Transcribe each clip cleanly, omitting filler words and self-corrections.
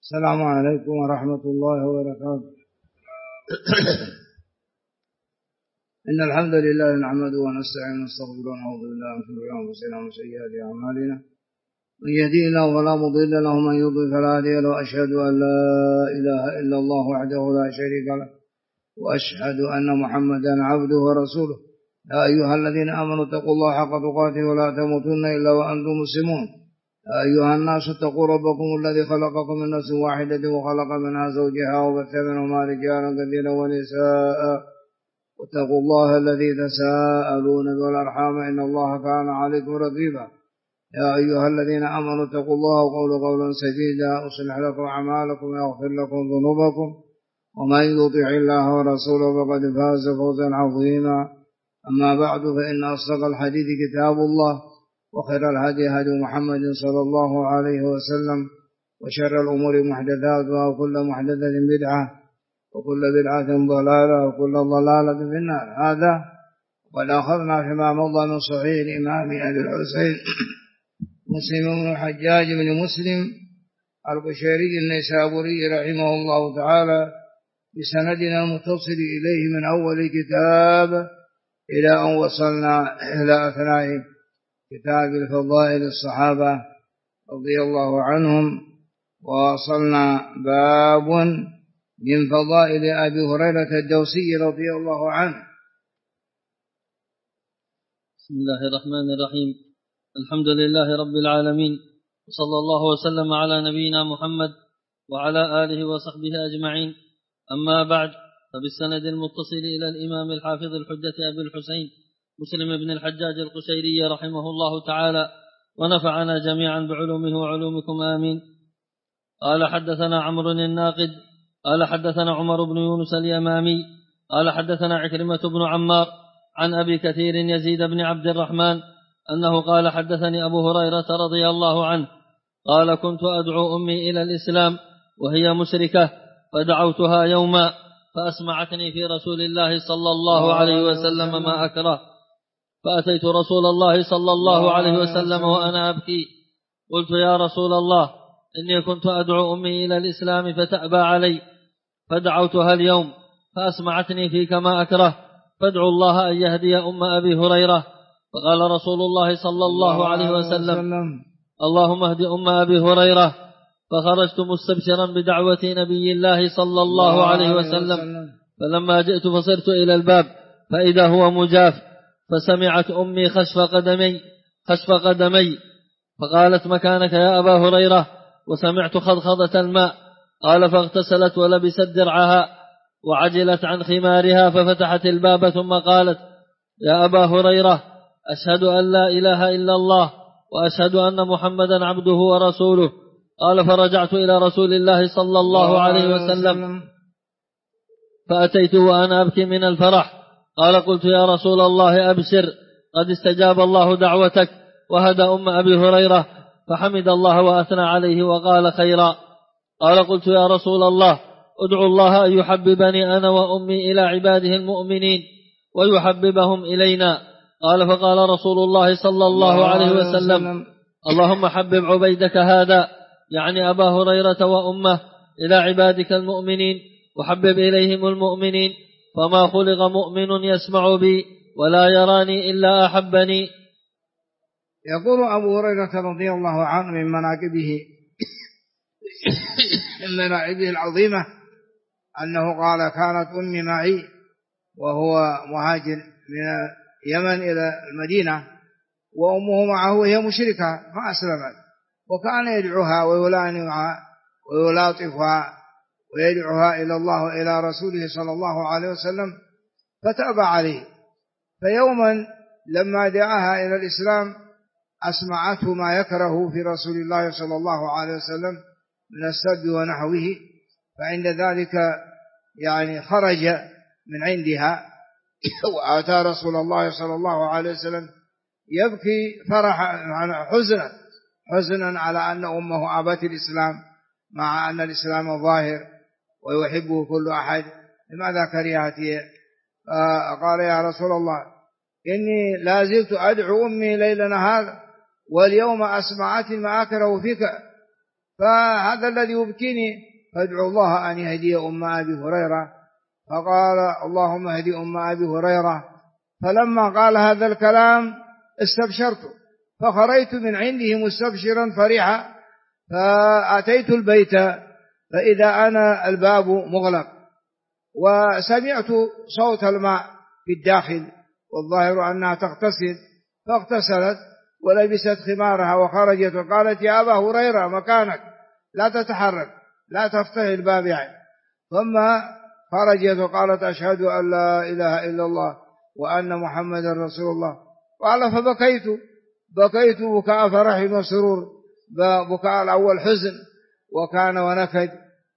السلام عليكم ورحمة الله وبركاته. إن الحمد لله نحمده ونستعينه ونستغفره ونعوذ بالله من شرور أنفسنا ومن سيئات أعمالنا، من يهديه الله فلا مضل له ومن يضلل فلا هادي له. أشهد أن لا إله إلا الله وحده لا شريك له، وأشهد أن محمدا عبده ورسوله. يا أيها الذين آمنوا اتقوا الله حق تقاته ولا تموتن إلا وأنتم مسلمون. يا أيها الناس اتقوا ربكم الذي خلقكم من نفس واحدة وخلق منها زوجها وبث منهما رجالا كثيرا ونساء، واتقوا الله الذي تساءلون به والأرحام إن الله كان عليكم رقيبا. يا أيها الذين آمنوا اتقوا الله وقولوا قولا سديدا يصلح لكم أعمالكم ويغفر لكم ذنوبكم، ومن يطع الله ورسوله فقد فاز فوزا عظيما. أما بعد، فإن أصدق الحديث كتاب الله، وخير الهدي هدي محمد صلى الله عليه وسلم، وشر الأمور محدثاتها وكل محدثة بدعة وكل بدعة ضلالة وكل ضلالة في النار. هذا قد أخذنا فيما مضى من صحيح الإمام أبي الحسين مسلم بن الحجاج بن مسلم القشيري النيسابوري رحمه الله تعالى بسندنا المتصل إليه من أول الكتاب إلى أن وصلنا إلى أثناء كتاب الفضائل الصحابة رضي الله عنهم، ووصلنا باب من فضائل أبي هريرة الدوسي رضي الله عنه. بسم الله الرحمن الرحيم. الحمد لله رب العالمين، وصلى الله وسلم على نبينا محمد وعلى آله وصحبه أجمعين. أما بعد، فبالسند المتصل إلى الإمام الحافظ الحجة أبي الحسين مسلم بن الحجاج القشيري رحمه الله تعالى، ونفعنا جميعا بعلومه وعلومكم آمين. قال حدثنا عمرو الناقد قال حدثنا عمر بن يونس اليمامي قال حدثنا عكرمة بن عمار عن أبي كثير يزيد بن عبد الرحمن أنه قال حدثني أبو هريرة رضي الله عنه قال كنت أدعو أمي إلى الإسلام وهي مشركة، فدعوتها يوما فأسمعتني في رسول الله صلى الله عليه وسلم ما أكره، فأتيت رسول الله صلى الله عليه وسلم وأنا أبكي، قلت يا رسول الله إني كنت أدعو أمي إلى الإسلام فتأبى علي، فدعوتها اليوم فأسمعتني فيك ما أكره، فادعوا الله أن يهدي أم أبي هريرة. فقال رسول الله صلى الله عليه وسلم اللهم اهد أم أبي هريرة. فخرجت مستبشرا بدعوة نبي الله صلى الله عليه وسلم، فلما جئت فصرت إلى الباب فإذا هو مجاف، فسمعت أمي خشف قدمي فقالت مكانك يا أبا هريرة، وسمعت خضخضة الماء. قال فاغتسلت ولبست درعها وعجلت عن خمارها ففتحت الباب ثم قالت يا أبا هريرة أشهد أن لا إله إلا الله وأشهد أن محمدا عبده ورسوله. قال فرجعت إلى رسول الله صلى الله عليه وسلم فأتيته وأنا أبكي من الفرح. قال قلت يا رسول الله أبشر، قد استجاب الله دعوتك وهدى أم أبي هريرة، فحمد الله وأثنى عليه وقال خيرا. قال قلت يا رسول الله ادعو الله أن يحببني أنا وأمي إلى عباده المؤمنين ويحببهم إلينا. قال فقال رسول الله صلى الله عليه وسلم اللهم حبب عبيدك هذا، يعني أبا هريرة وأمه، إلى عبادك المؤمنين وحبب إليهم المؤمنين، فما خلق مؤمن يسمع بي ولا يراني إلا أحبني. يقول أبو هريرة رضي الله عنه من مناقبه العظيمة أنه قال كانت أمي معي وهو مهاجر من اليمن إلى المدينة، وأمه معه وهي مشركة فأسلمت، وكان يدعوها ويلانها ويلاطفها ويدعوها إلى الله وإلى رسوله صلى الله عليه وسلم، فتأبى عليه. فيوما لما دعاها إلى الإسلام أسمعته ما يكره في رسول الله صلى الله عليه وسلم من السب ونحوه، فعند ذلك خرج من عندها وآتى رسول الله صلى الله عليه وسلم يبكي فرحا حزنا على أن أمه أبت الإسلام، مع أن الإسلام ظاهر ويحبه كل أحد، لماذا كرهته؟ قال يا رسول الله إني لا زلت أدعو أمي ليل نهار، واليوم أسمعتني ما أكره فيك، فهذا الذي يبكيني، فادعو الله أن يهدي أم أبي هريرة. فقال اللهم اهدي أم أبي هريرة. فلما قال هذا الكلام استبشرت، فخرجت من عنده مستبشرا فرحا، فأتيت البيت فإذا أنا الباب مغلق، وسمعت صوت الماء في الداخل، والظاهر أنها تغتسل، فاغتسلت ولبست خمارها وخرجت وقالت يا أبا هريرة مكانك، لا تتحرك، لا تفتح الباب يعني. ثم خرجت وقالت أشهد أن لا إله إلا الله وأن محمدا رسول الله. قال بكيت بكاء فرح وسرور، بكاء الأول حزن وكان ونكد،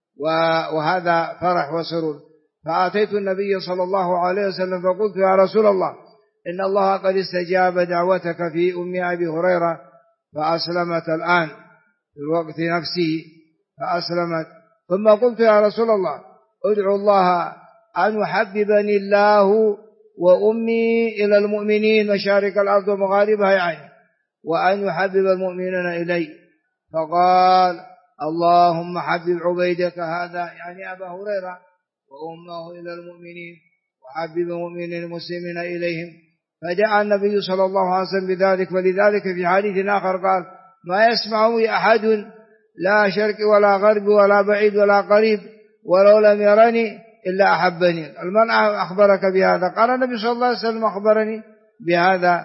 وهذا فرح وسرور. فأتيت النبي صلى الله عليه وسلم فقلت يا رسول الله إن الله قد استجاب دعوتك في أم أبي هريرة فأسلمت الآن في الوقت نفسه فأسلمت. ثم قلت يا رسول الله ادعو الله أن يحببني الله وأمي إلى المؤمنين مشارق الأرض ومغاربها يعني، وأن يحبب المؤمنين إلي. فقال اللهم حبب عبيدك هذا يعني أبا هريرة وأمه إلى المؤمنين وحبب المؤمنين المسلمين إليهم. فدعا النبي صلى الله عليه وسلم بذلك. ولذلك في حديث آخر قال ما يسمعني أحد لا شرق ولا غرب ولا بعيد ولا قريب ولو لم يرني إلا أحبني. المن أخبرك بهذا؟ قال النبي صلى الله عليه وسلم أخبرني بهذا.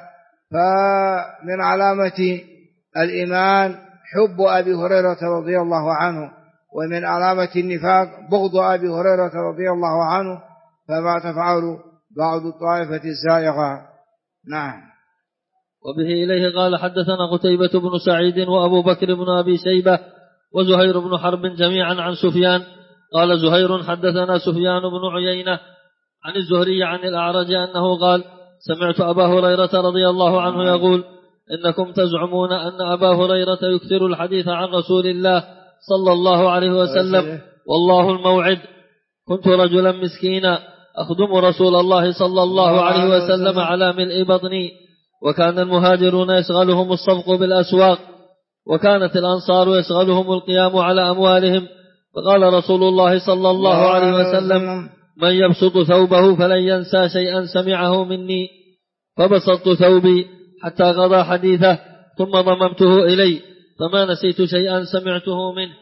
فمن علامة الإيمان حب أبي هريرة رضي الله عنه، ومن علامة النفاق بغض أبي هريرة رضي الله عنه، فما تفعل بعض الطائفة الزائغة. نعم. وبه إليه قال حدثنا قتيبة بن سعيد وأبو بكر بن أبي شيبة وزهير بن حرب جميعا عن سفيان. قال زهير حدثنا سفيان بن عيينة عن الزهري عن الأعرج أنه قال سمعت أبا هريرة رضي الله عنه يقول إنكم تزعمون أن أبا هريرة يكثر الحديث عن رسول الله صلى الله عليه وسلم والله الموعد. كنت رجلا مسكينا أخدم رسول الله صلى الله عليه وسلم على ملء بطني، وكان المهاجرون يشغلهم الصفق بالأسواق، وكانت الأنصار يشغلهم القيام على أموالهم. فقال رسول الله صلى الله عليه وسلم من يبسط ثوبه فلن ينسى شيئا سمعه مني. فبسطت ثوبي حتى قضى حديثه ثم ضممته إلي فما نسيت شيئا سمعته منه.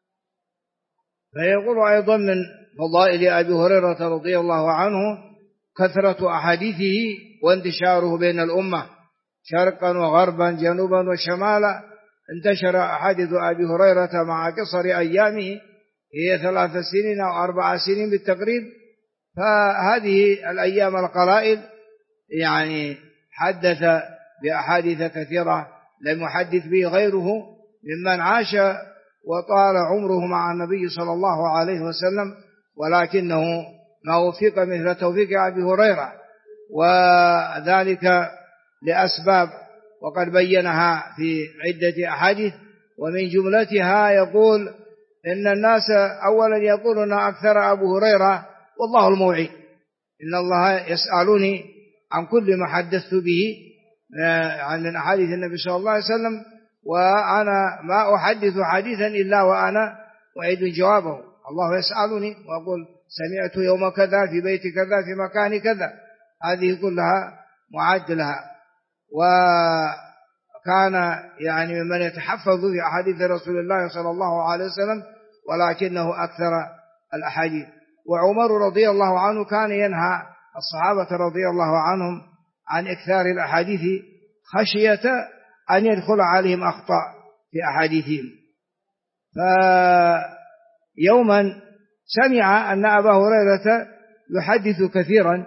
فيقول أيضا من فضائل أبي هريرة رضي الله عنه كثرة أحاديثه وانتشاره بين الأمة شرقا وغربا جنوبا وشمالا. انتشر أحاديث أبي هريرة مع قصر أيامه، هي 3 سنين أو 4 سنين بالتقريب. فهذه الأيام القلائل يعني حدث بأحاديث كثيرة لم يحدث به غيره ممن عاش وطال عمره مع النبي صلى الله عليه وسلم، ولكنه ما وفق مثل توفيق أبي هريرة، وذلك لأسباب وقد بينها في عدة أحاديث. ومن جملتها يقول إن الناس أولا يقولون أكثر أبو هريرة والله الموعد، إن الله يسألني عن كل ما حدثت به عن أحاديث النبي صلى الله عليه وسلم، وأنا ما أحدث حديثا إلا وأنا أعيد جوابه. الله يسألني وأقول سمعت يوم كذا في بيت كذا في مكان كذا، هذه كلها معد لها. وكان يعني ممن يتحفظ في أحاديث رسول الله صلى الله عليه وسلم، ولكنه أكثر الأحاديث. وعمر رضي الله عنه كان ينهى الصحابة رضي الله عنهم عن إكثار الأحاديث خشية أن يدخل عليهم أخطاء في أحاديثهم. فيوما سمع أن أبا هريرة يحدث كثيرا،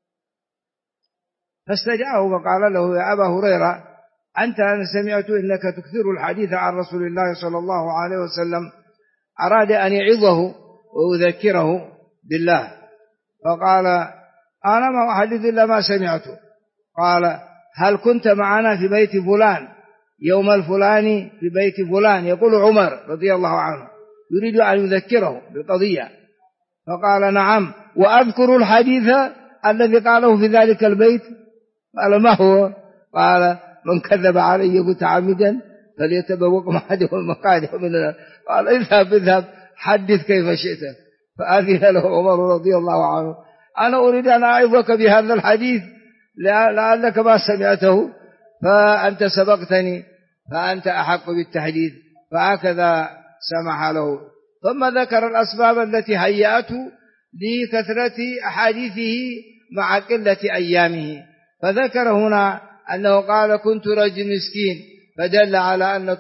فاستدعاه وقال له يا أبا هريرة أنا سمعت إنك تكثر الحديث عن رسول الله صلى الله عليه وسلم. أراد أن يعظه ويذكره بالله، فقال أنا ما أحدث إلا ما سمعته. قال هل كنت معنا في بيت فلان يوم الفلاني في بيت فلان؟ يقول عمر رضي الله عنه يريد أن يذكره بالقضية. فقال نعم، وأذكر الحديث الذي قاله في ذلك البيت. قال ما هو؟ قال من كذب علي متعمدا فليتبوأ مقعده المقاعد من النار. قال اذهب حدث كيف شئت. فأذن له عمر رضي الله عنه: أنا أريد أن أعظك بهذا الحديث لعلك ما سمعته، فأنت سبقتني فأنت أحق بالتحديث. فهكذا سمح له. ثم ذكر الأسباب التي هيأته لكثرة أحاديثه مع قلة أيامه. فذكر هنا أنه قال: كنت رجل مسكين، فدل على أن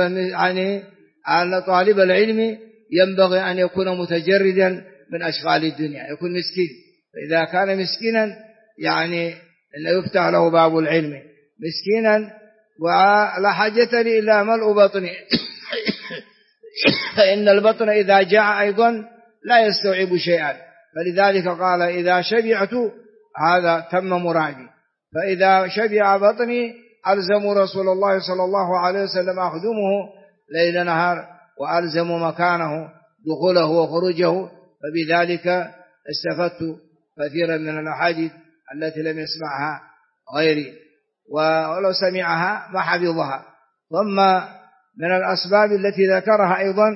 طالب العلم ينبغي أن يكون متجردا من أشغال الدنيا، يكون مسكين. فإذا كان مسكينا يعني أن يفتح له باب العلم. مسكينا ولا حاجة لي إلا ملء بطني فإن البطن إذا جاع أيضا لا يستوعب شيئا. فلذلك قال: إذا شبعت هذا تم مرادي. فإذا شبع بطني ألزم رسول الله صلى الله عليه وسلم أخدمه ليل نهار، وألزم مكانه دخوله وخروجه. فبذلك استفدت كثيرا من الأحاديث التي لم يسمعها غيري، ولو سمعها ما حفظها. ثم من الأسباب التي ذكرها أيضا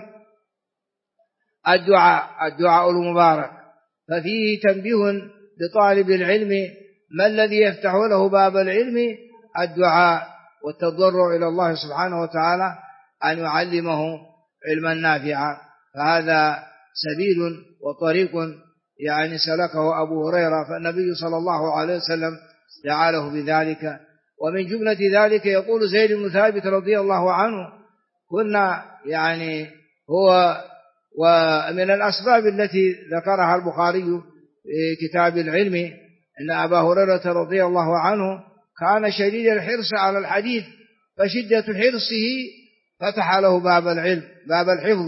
الدعاء المبارك. ففيه تنبيه لطالب العلم ما الذي يفتح له باب العلم: الدعاء والتضرع إلى الله سبحانه وتعالى أن يعلمه علما نافعا. فهذا سبيل وطريق يعني سلكه أبو هريرة، فالنبي صلى الله عليه وسلم دعا بذلك. ومن جملة ذلك يقول زيد بن ثابت رضي الله عنه: كنا يعني هو ومن الأسباب التي ذكرها البخاري في كتاب العلم أن أبا هريرة رضي الله عنه كان شديد الحرص على الحديث، فشدة حرصه فتح له باب العلم، باب الحفظ.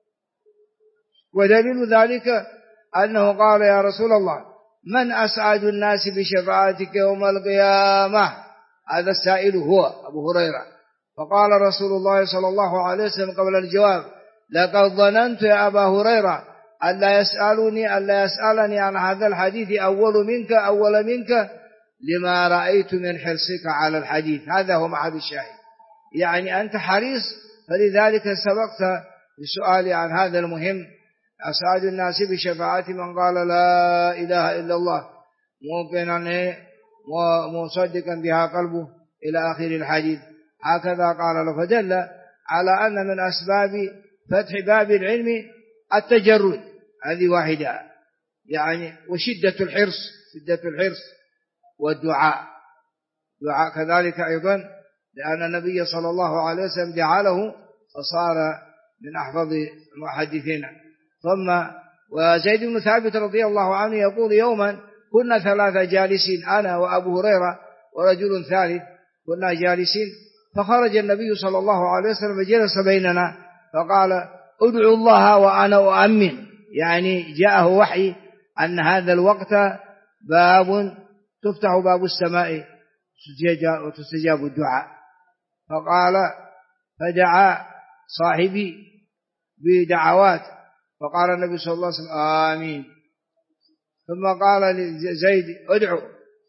ودليل ذلك أنه قال: يا رسول الله، من أسعد الناس بشفاعتك يوم القيامة؟ هذا السائل هو أبو هريرة. فقال رسول الله صلى الله عليه وسلم قبل الجواب: لقد ظننت يا أبا هريرة ألا يسألني عن هذا الحديث أول منك لما رأيت من حرصك على الحديث. هذا هو معاد الشاهد، يعني أنت حريص، فلذلك سبقت بسؤالي عن هذا المهم: أسعد الناس بشفاعة من قال لا إله إلا الله موقنا ومصدقا بها قلبه إلى آخر الحديث. هكذا قال له. فدل على أن من أسباب فتح باب العلم التجرد، هذه واحدة يعني، وشدة الحرص والدعاء كذلك أيضا، لأن النبي صلى الله عليه وسلم دعا له فصار من أحفظ المحدثين. ثم وزيد بن ثابت رضي الله عنه يقول: يوما كنا 3 جالسين، أنا وأبو هريرة ورجل ثالث، كنا جالسين، فخرج النبي صلى الله عليه وسلم جلس بيننا فقال: ادعوا الله وأنا أؤمن. يعني جاءه وحي أن هذا الوقت تفتح باب السماء وتستجاب الدعاء. فدعا صاحبي بدعوات، فقال النبي صلى الله عليه وسلم: آمين. ثم قال لزيد: ادعو،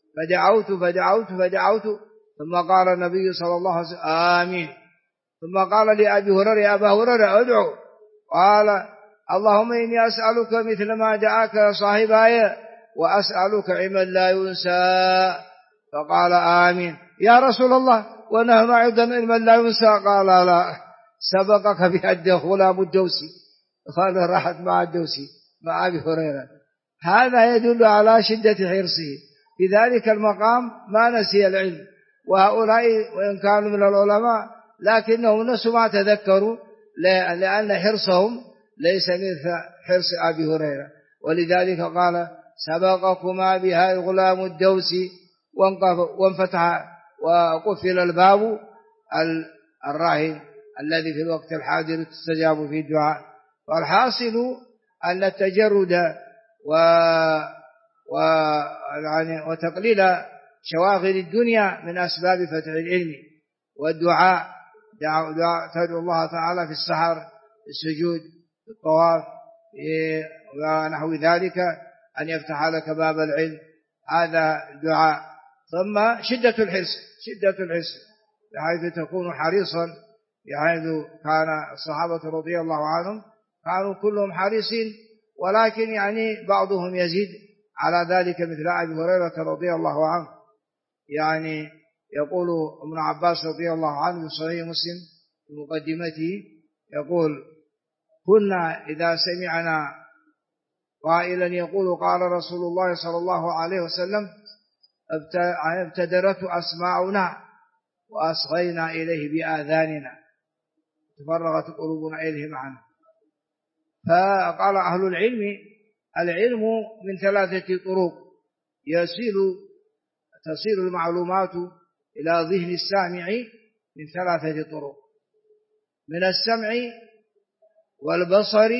فدعوت، ثم قال النبي صلى الله عليه وسلم: آمين. ثم قال لأبي هريرة: يا أبا هريرة ادعو. قال: اللهم إني أسألك مثل ما دعاك صاحباي وأسألك علما لا ينسى. فقال: آمين. يا رسول الله، ونحن أيضا علما لا ينسى. قال: لا، سبقك بهذا غلام الدوسي. قال: راحت مع الدوسي مع أبي هريرة. هذا يدل على شدة حرصه في ذلك المقام، ما نسي العلم. وهؤلاء وإن كانوا من العلماء لكنهم نسوا ما تذكروا، لأن حرصهم ليس مثل حرص أبي هريرة. ولذلك قال: سبقكما بها غلام الدوسي، وانفتح وقفل الباب الراهن الذي في الوقت الحاضر تستجاب فيه الدعاء. والحاصل أن التجرد وتقليل شواغل الدنيا من أسباب فتح العلم. والدعاء تدعو الله تعالى في السحر، في السجود، في الطواف ونحو ذلك، أن يفتح لك باب العلم. هذا الدعاء. ثم شدة الحرص بحيث تكون حريصا حيث كان الصحابة رضي الله عنهم كانوا كلهم حريصين، ولكن يعني بعضهم يزيد على ذلك مثل أبي هريرة رضي الله عنه. يعني يقول ابن عباس رضي الله عنه في صحيح مسلم في مقدمته يقول: كنا إذا سمعنا قائلا يقول قال رسول الله صلى الله عليه وسلم ابتدرت أسماعنا وأصغينا إليه بآذاننا، تفرغت قلوبنا إليه معنا. فقال أهل العلم من 3 طرق تصل المعلومات إلى ذهن السامع من 3 طرق: من السمع والبصر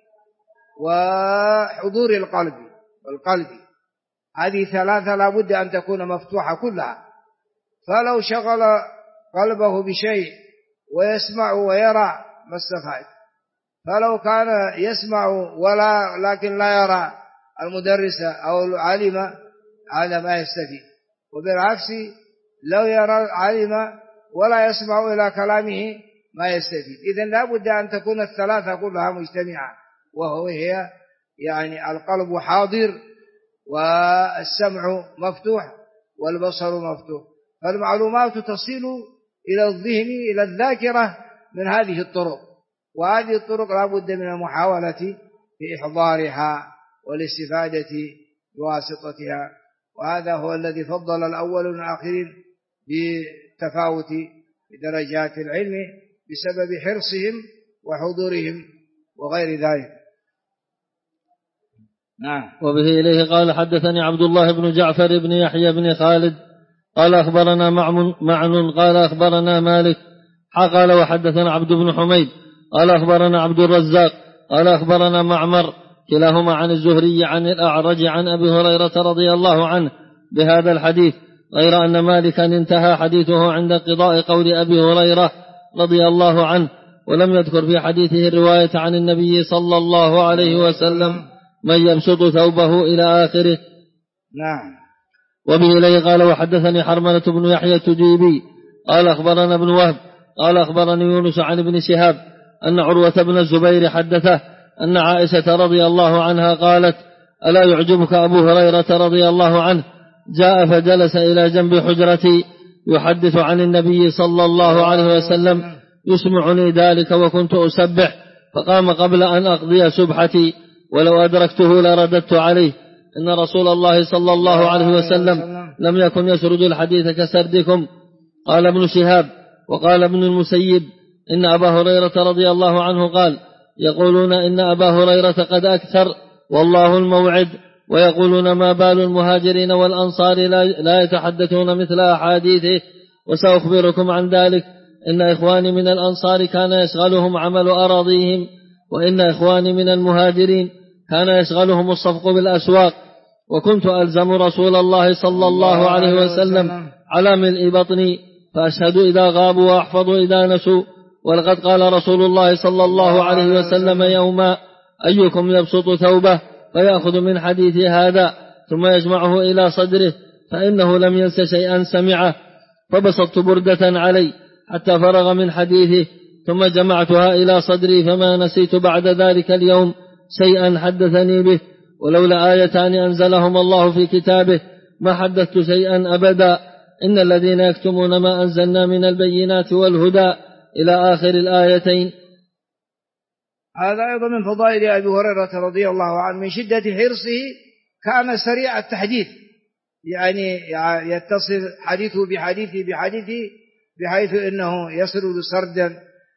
وحضور القلب والقلب. هذه 3 لا بد أن تكون مفتوحة كلها. فلو شغل قلبه بشيء ويسمع ويرى ما استفاد. فلو كان يسمع لكن لا يرى المدرس أو العالم هذا ما يستفيد. وبالعكس لو يرى العالم ولا يسمع إلى كلامه ما يستفيد. إذن لا بد أن تكون ال3 كلها مجتمعة، وهي يعني القلب حاضر والسمع مفتوح والبصر مفتوح. فالمعلومات تصل إلى الذهن إلى الذاكرة من هذه الطرق، وهذه الطرق لا بد من المحاولة في إحضارها والاستفادة بواسطتها. وهذا هو الذي فضل الأول والآخرين بتفاوت درجات العلم بسبب حرصهم وحضورهم وغير ذلك. نعم. وبه إليه قال: حدثني عبد الله بن جعفر بن يحيى بن خالد قال أخبرنا معن قال أخبرنا مالك قال وحدثنا عبد بن حميد قال أخبرنا عبد الرزاق قال أخبرنا معمر كلاهما عن الزهري عن الأعرج عن أبي هريرة رضي الله عنه بهذا الحديث، غير أن مالكا انتهى حديثه عند انقضاء قول أبي هريرة رضي الله عنه، ولم يذكر في حديثه الرواية عن النبي صلى الله عليه وسلم من يبسط ثوبه إلى آخره. نعم. وبه إليه قال وحدثني حرملة بن يحيى التجيبي قال أخبرنا ابن وهب قال أخبرني يونس عن ابن شهاب أن عروة بن الزبير حدثه أن عائشة رضي الله عنها قالت: ألا يعجبك أبو هريرة رضي الله عنه جاء فجلس إلى جنب حجرتي يحدث عن النبي صلى الله عليه وسلم يسمعني ذلك وكنت أسبح، فقام قبل أن أقضي سبحتي ولو أدركته لرددت عليه إن رسول الله صلى الله عليه وسلم لم يكن يسرد الحديث كسردكم. قال ابن شهاب وقال ابن المسيب إن أبا هريرة رضي الله عنه قال: يقولون إن أبا هريرة قد أكثر والله الموعد، ويقولون ما بال المهاجرين والأنصار لا يتحدثون مثل أحاديثه، وسأخبركم عن ذلك. إن إخواني من الأنصار كان يشغلهم عمل أراضيهم، وإن إخواني من المهاجرين كان يشغلهم الصفق بالأسواق، وكنت ألزم رسول الله صلى الله عليه وسلم على ملء بطني فأشهد إذا غابوا وأحفظ إذا نسوا. ولقد قال رسول الله صلى الله عليه وسلم يوما: أيكم يبسط ثوبه فيأخذ من حديث هذا ثم يجمعه إلى صدره، فإنه لم ينس شيئا سمعه. فبسطت بردة علي حتى فرغ من حديثه ثم جمعتها إلى صدري، فما نسيت بعد ذلك اليوم شيئا حدثني به، ولولا آيتان أنزلهم الله في كتابه ما حدثت شيئا أبدا. إن الذين يكتمون ما أنزلنا من البينات والهدى إلى آخر الآيتين. هذا أيضا من فضائل أبي هريرة رضي الله عنه، من شدة حرصه كان سريع التحديث، يعني يتصل حديثه بحديثه بحيث أنه يسرد سردا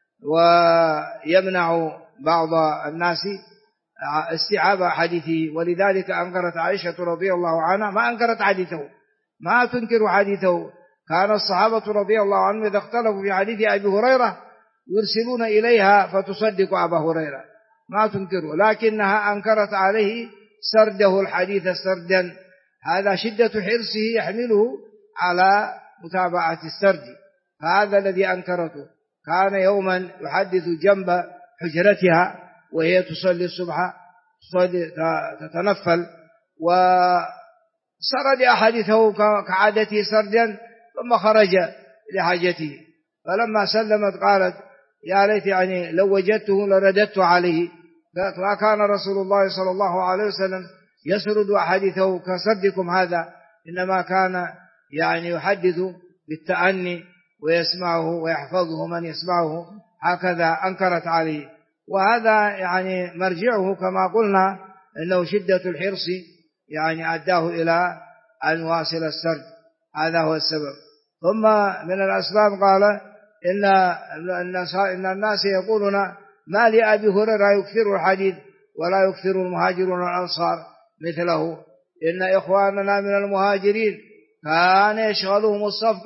ويمنع بعض الناس استيعاب حديثه. ولذلك أنكرت عائشة رضي الله عنها ما أنكرت حديثه، ما تنكر حديثه. كان الصحابة رضي الله عنهم إذا اختلفوا في حديث أبي هريرة يرسلون إليها فتصدق أبا هريرة، ما تنكره، لكنها أنكرت عليه سرده الحديث سردا. هذا شدة حرصه يحمله على متابعة السرد، فهذا الذي أنكرته. كان يوما يحدث جنب حجرتها وهي تصلي الصبح تتنفل، وسرد أحاديثه كعادته سردا، ثم خرج لحاجته. فلما سلمت قالت: يا ليت يعني لو وجدته لرددت عليه. ما كان رسول الله صلى الله عليه وسلم يسرد أحاديثه كسردكم هذا، إنما كان يعني يحدث بالتأني ويسمعه ويحفظه من يسمعه، هكذا أنكرت عليه. وهذا يعني مرجعه كما قلنا إنه شدة الحرص يعني أداه إلى أن يواصل السرد، هذا هو السبب. ثم من الأسباب قال إن الناس يقولون ما لأبي هريرة يكثر الحديث ولا يكثر المهاجرون والأنصار مثله. إن إخواننا من المهاجرين كان يشغلهم الصفق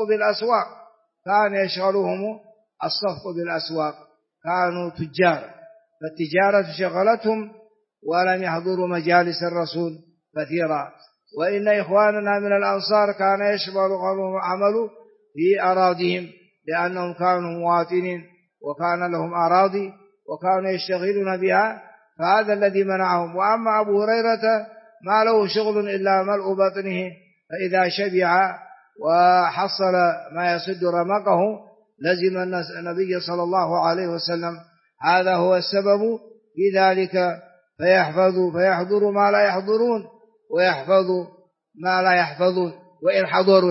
بالأسواق، كانوا تجار، فالتجارة شغلتهم ولم يحضروا مجالس الرسول كثيرا. وإن إخواننا من الأنصار كان يشغلهم عمل في أراضيهم، لأنهم كانوا مواطنين وكان لهم أراضي وكانوا يشتغلون بها، فهذا الذي منعهم. وأما أبو هريرة ما له شغل إلا ملء بطنه، فإذا شبع وحصل ما يسد رمقه لزم النبي صلى الله عليه وسلم. هذا هو السبب في ذلك، فيحضر ما لا يحضرون ويحفظ ما لا يحفظون، وإن حضروا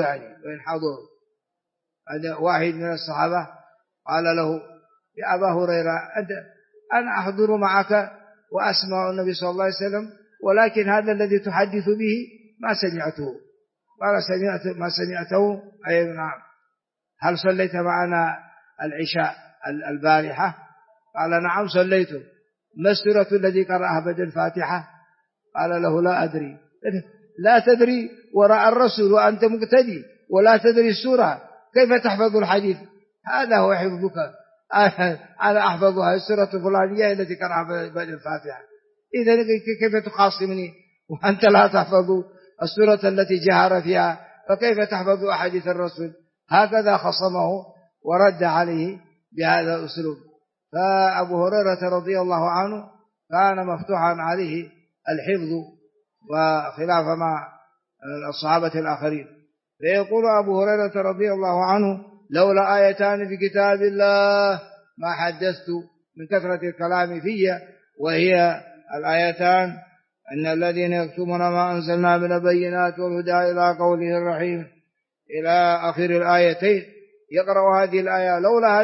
هذا واحد من الصحابة قال له يا أبا هريرة أنا أحضر معك وأسمع النبي صلى الله عليه وسلم، ولكن هذا الذي تحدث به ما سمعته. قال ما سمعته أي نعم. هل صليت معنا العشاء البارحة؟ قال نعم صليته. ما السورة التي قرأها بعد الفاتحة؟ قال له لا أدري. لا تدري وراء الرسول وأنت مقتدي ولا تدري السورة، كيف تحفظ الحديث؟ هذا هو حفظك. أنا أحفظها السورة الفلانية التي قرأها بعد الفاتحة، إذا كيف تخاصمني وأنت لا تحفظ السورة التي جهر فيها؟ فكيف تحفظ أحاديث الرسول؟ هكذا خصمه ورد عليه بهذا الأسلوب. فأبو هريرة رضي الله عنه كان مفتوحا عليه الحفظ وخلاف مع الصحابة الآخرين. فيقول أبو هريرة رضي الله عنه لولا آيتان في كتاب الله ما حدثت، من كثرة الكلام فيه، وهي الآيتان أن الذين يكتمون ما أنزلنا من البينات والهدى إلى قوله الرحيم إلى آخر الآيتين. يقرأ هذه الآية لولا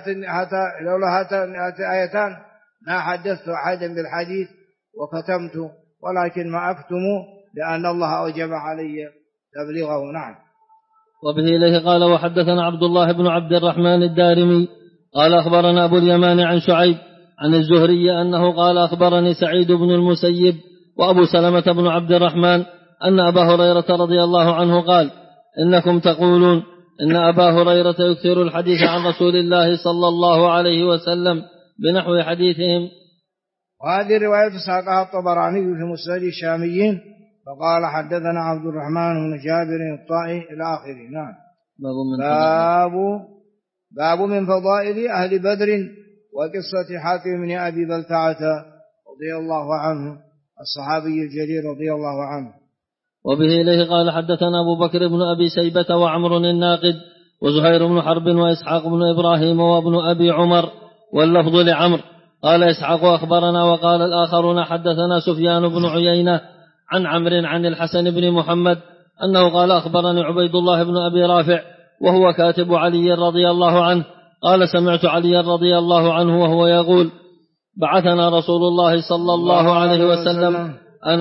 هاتان آيتان ما حدثت أحدا بالحديث وكتمت، ولكن ما أكتم لأن الله أوجب علي تبليغه. نعم. وبه إليه قال وحدثنا عبد الله بن عبد الرحمن الدارمي قال أخبرنا أبو اليمان عن شعيب عن الزهري أنه قال أخبرني سعيد بن المسيب وأبو سلمة بن عبد الرحمن أن أبا هريرة رضي الله عنه قال إنكم تقولون إن أبا هريرة يكثر الحديث عن رسول الله صلى الله عليه وسلم بنحو حديثهم. وهذه الرواية ساقها الطبراني في مسند الشاميين، فقال حدثنا عبد الرحمن بن جابر الطائي إلى آخره. نعم. باب من فضائل أهل بدر وقصة حاتم بن أبي بلتعة رضي الله عنه الصحابي الجليل رضي الله عنه. وبه إليه قال حدثنا أبو بكر بن أبي شيبة وعمر الناقد وزهير بن حرب وإسحاق بن إبراهيم وابن أبي عمر، واللفظ لعمر. قال إسحاق أخبرنا، وقال الآخرون حدثنا سفيان بن عيينة عن عمرو عن الحسن بن محمد أنه قال أخبرني عبيد الله بن أبي رافع وهو كاتب علي رضي الله عنه قال سمعت علي رضي الله عنه وهو يقول بعثنا رسول الله صلى الله عليه وسلم أنا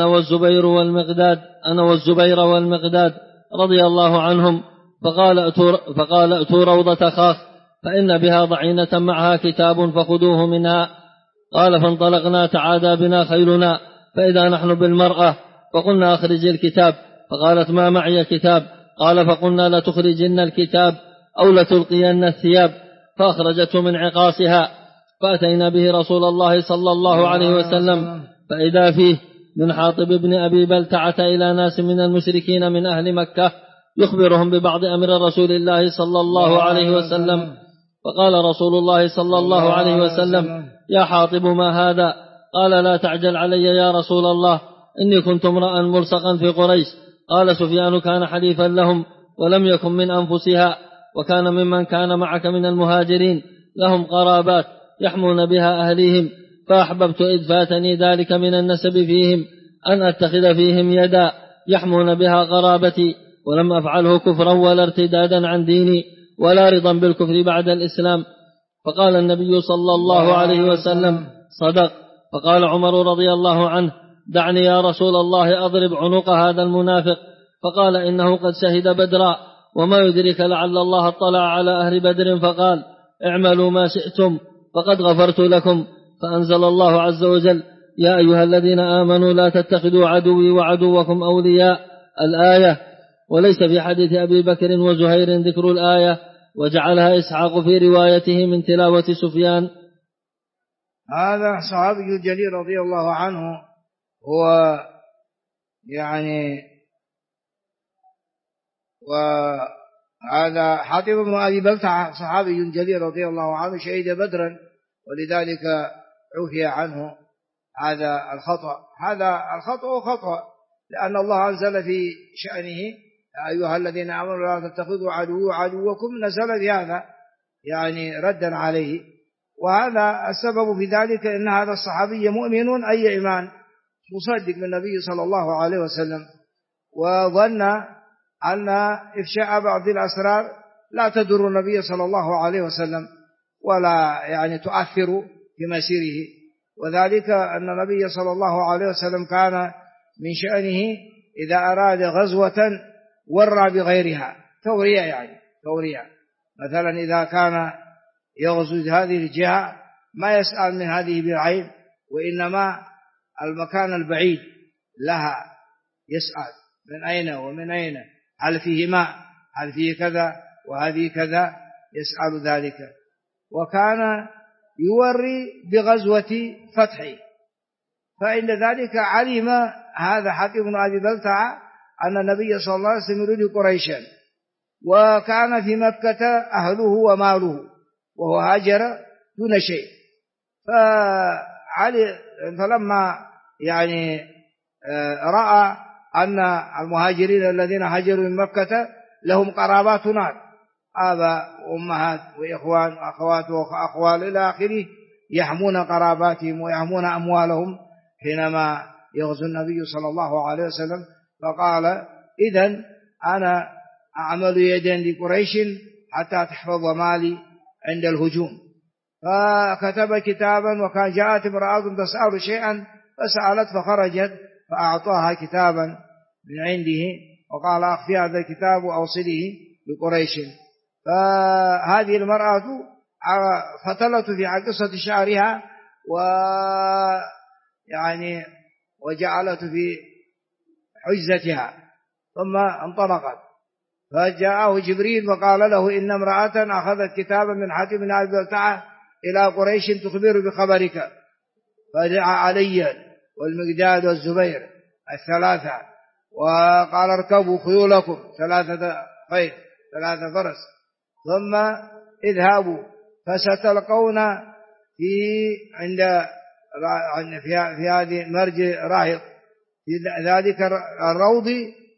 والزبير والمقداد رضي الله عنهم، فقال ائتوا روضة خاخ فإن بها ضعينة معها كتاب فخذوه منها. قال فانطلقنا تعادى بنا خيلنا فإذا نحن بالمرأة، فقلنا أخرج الكتاب، فقالت ما معي كتاب. قال فقلنا لتخرجن الكتاب أو لتلقين الثياب، فأخرجته من عقاصها، فأتينا به رسول الله صلى الله عليه وسلم فإذا فيه من حاطب بن أبي بلتعة إلى ناس من المشركين من أهل مكة يخبرهم ببعض أمر رسول الله صلى الله عليه وسلم. فقال رسول الله صلى الله عليه وسلم يا حاطب ما هذا؟ قال لا تعجل علي يا رسول الله، إني كنت امرأ ملصقا في قريش. قال سفيان كان حليفا لهم ولم يكن من أنفسها، وكان ممن كان معك من المهاجرين لهم قرابات يحمون بها أهليهم، فأحببت إذ فاتني ذلك من النسب فيهم أن أتخذ فيهم يدا يحمون بها قرابتي، ولم أفعله كفرا ولا ارتدادا عن ديني ولا رضا بالكفر بعد الإسلام. فقال النبي صلى الله عليه وسلم: صدق. فقال عمر رضي الله عنه: دعني يا رسول الله أضرب عنق هذا المنافق. فقال: إنه قد شهد بدرا، وما يدرك لعل الله اطلع على أهل بدر فقال: اعملوا ما شئتم فقد غفرت لكم. فأنزل الله عز وجل: يا أيها الذين آمنوا لا تتخذوا عدوي وعدوكم أولياء، الآية. وليس في حديث أبي بكر وزهير ذكر الآية، وجعلها إسحاق في روايته من تلاوة سفيان. هذا صحابي الجليل رضي الله عنه، هو يعني وهذا حاتم بن أبي بلتعة صحابي جليل رضي الله عنه، شهد بدرا، ولذلك عفي عنه هذا الخطأ. هذا الخطأ خطأ، لأن الله أنزل في شأنه: أيها الذين آمنوا لا تتخذوا عدوي وعدوكم، نزل بهذا يعني ردا عليه. وهذا السبب في ذلك أن هذا الصحابي مؤمن أي إيمان، مصدق بالنبي صلى الله عليه وسلم، وظن أن إفشاء بعض الأسرار لا تضر النبي صلى الله عليه وسلم ولا يعني تؤثر في مسيره. وذلك أن النبي صلى الله عليه وسلم كان من شأنه إذا أراد غزوة ورى بغيرها، تورية يعني تورية. مثلا إذا كان يغزو هذه الجهة ما يسأل من هذه بعين، وإنما المكان البعيد لها يسأل من أين ومن أين، هل فيه ماء، هل فيه كذا وهذه كذا، يسأل ذلك. وكان يوري بغزوة فتح، فإن ذلك علم هذا حاتم بن أبي بلتعة أن النبي صلى الله عليه وسلم يريد قريشا، وكان في مكة أهله وماله، وهو هاجر دون شيء. فلما يعني رأى أن المهاجرين الذين هاجروا من مكة لهم قرابات هناك، آباء وأمهات وإخوان وأخوات وأخوال إلى آخره، يحمون قراباتهم ويحمون أموالهم حينما يغزو النبي صلى الله عليه وسلم. فقال: إذن أنا أعمل يدا لقريش حتى تحفظ مالي عند الهجوم. فكتب كتابا، وكان جاءت امرأة تسأل شيئا فسألت، فخرجت فأعطاها كتابا من عنده وقال: أخفي هذا الكتاب وأوصله لقريش. فهذه المرأة فتلت في قصة شعرها ويعني وجعلت في حجزتها، ثم انطلقت. فجاءه جبريل وقال له: إن امرأة أخذت كتابا من حاتم بن أبي بلتعة إلى قريش تخبر بخبرك. فدعا علي والمقداد والزبير الثلاثة وقال: اركبوا خيولكم، 3 خيل 3 فرس، ثم اذهبوا فستلقون في هذه مرج راهط، في ذلك الروض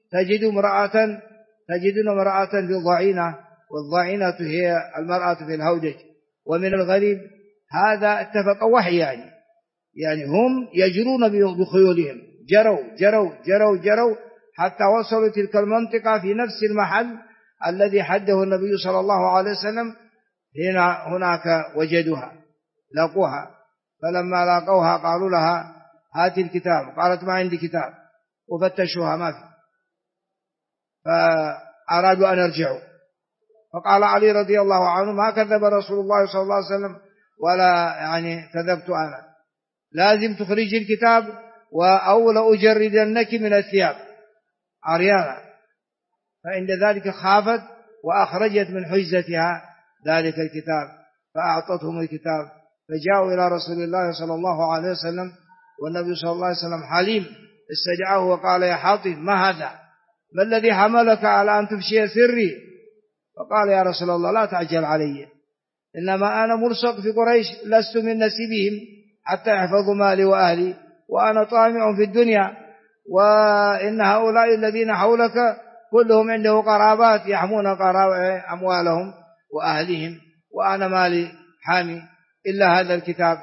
تجدون امرأة في الضعينة، والضعينة هي المرأة في الهودج. ومن الغريب هذا اتفق وحي، يعني هم يجرون بخيولهم، جروا حتى وصلوا تلك المنطقة في نفس المحل الذي حده النبي صلى الله عليه وسلم. هناك وجدوها، لقوها. فلما لاقوها قالوا لها: هات الكتاب. قالت: ما عندي كتاب. وفتشوها ما في، فأرادوا أن يرجعوا. فقال علي رضي الله عنه: ما كذب رسول الله صلى الله عليه وسلم ولا يعني كذبت أنا، لازم تخرجي الكتاب أو لأجردنك من الثياب عريانا. فعند ذلك خافت وأخرجت من حجزتها ذلك الكتاب، فأعطتهم الكتاب. فجاءوا إلى رسول الله صلى الله عليه وسلم، والنبي صلى الله عليه وسلم حليم استدعاه وقال: يا حاطب، ما هذا؟ ما الذي حملك على أن تفشي سري؟ فقال: يا رسول الله لا تعجل علي، إنما أنا ملصق في قريش، لست من نسيبهم حتى يحفظوا مالي وأهلي، وأنا طامع في الدنيا، وإن هؤلاء الذين حولك كلهم عنده قرابات يحمون أموالهم وأهلهم، وأنا مالي حامي إلا هذا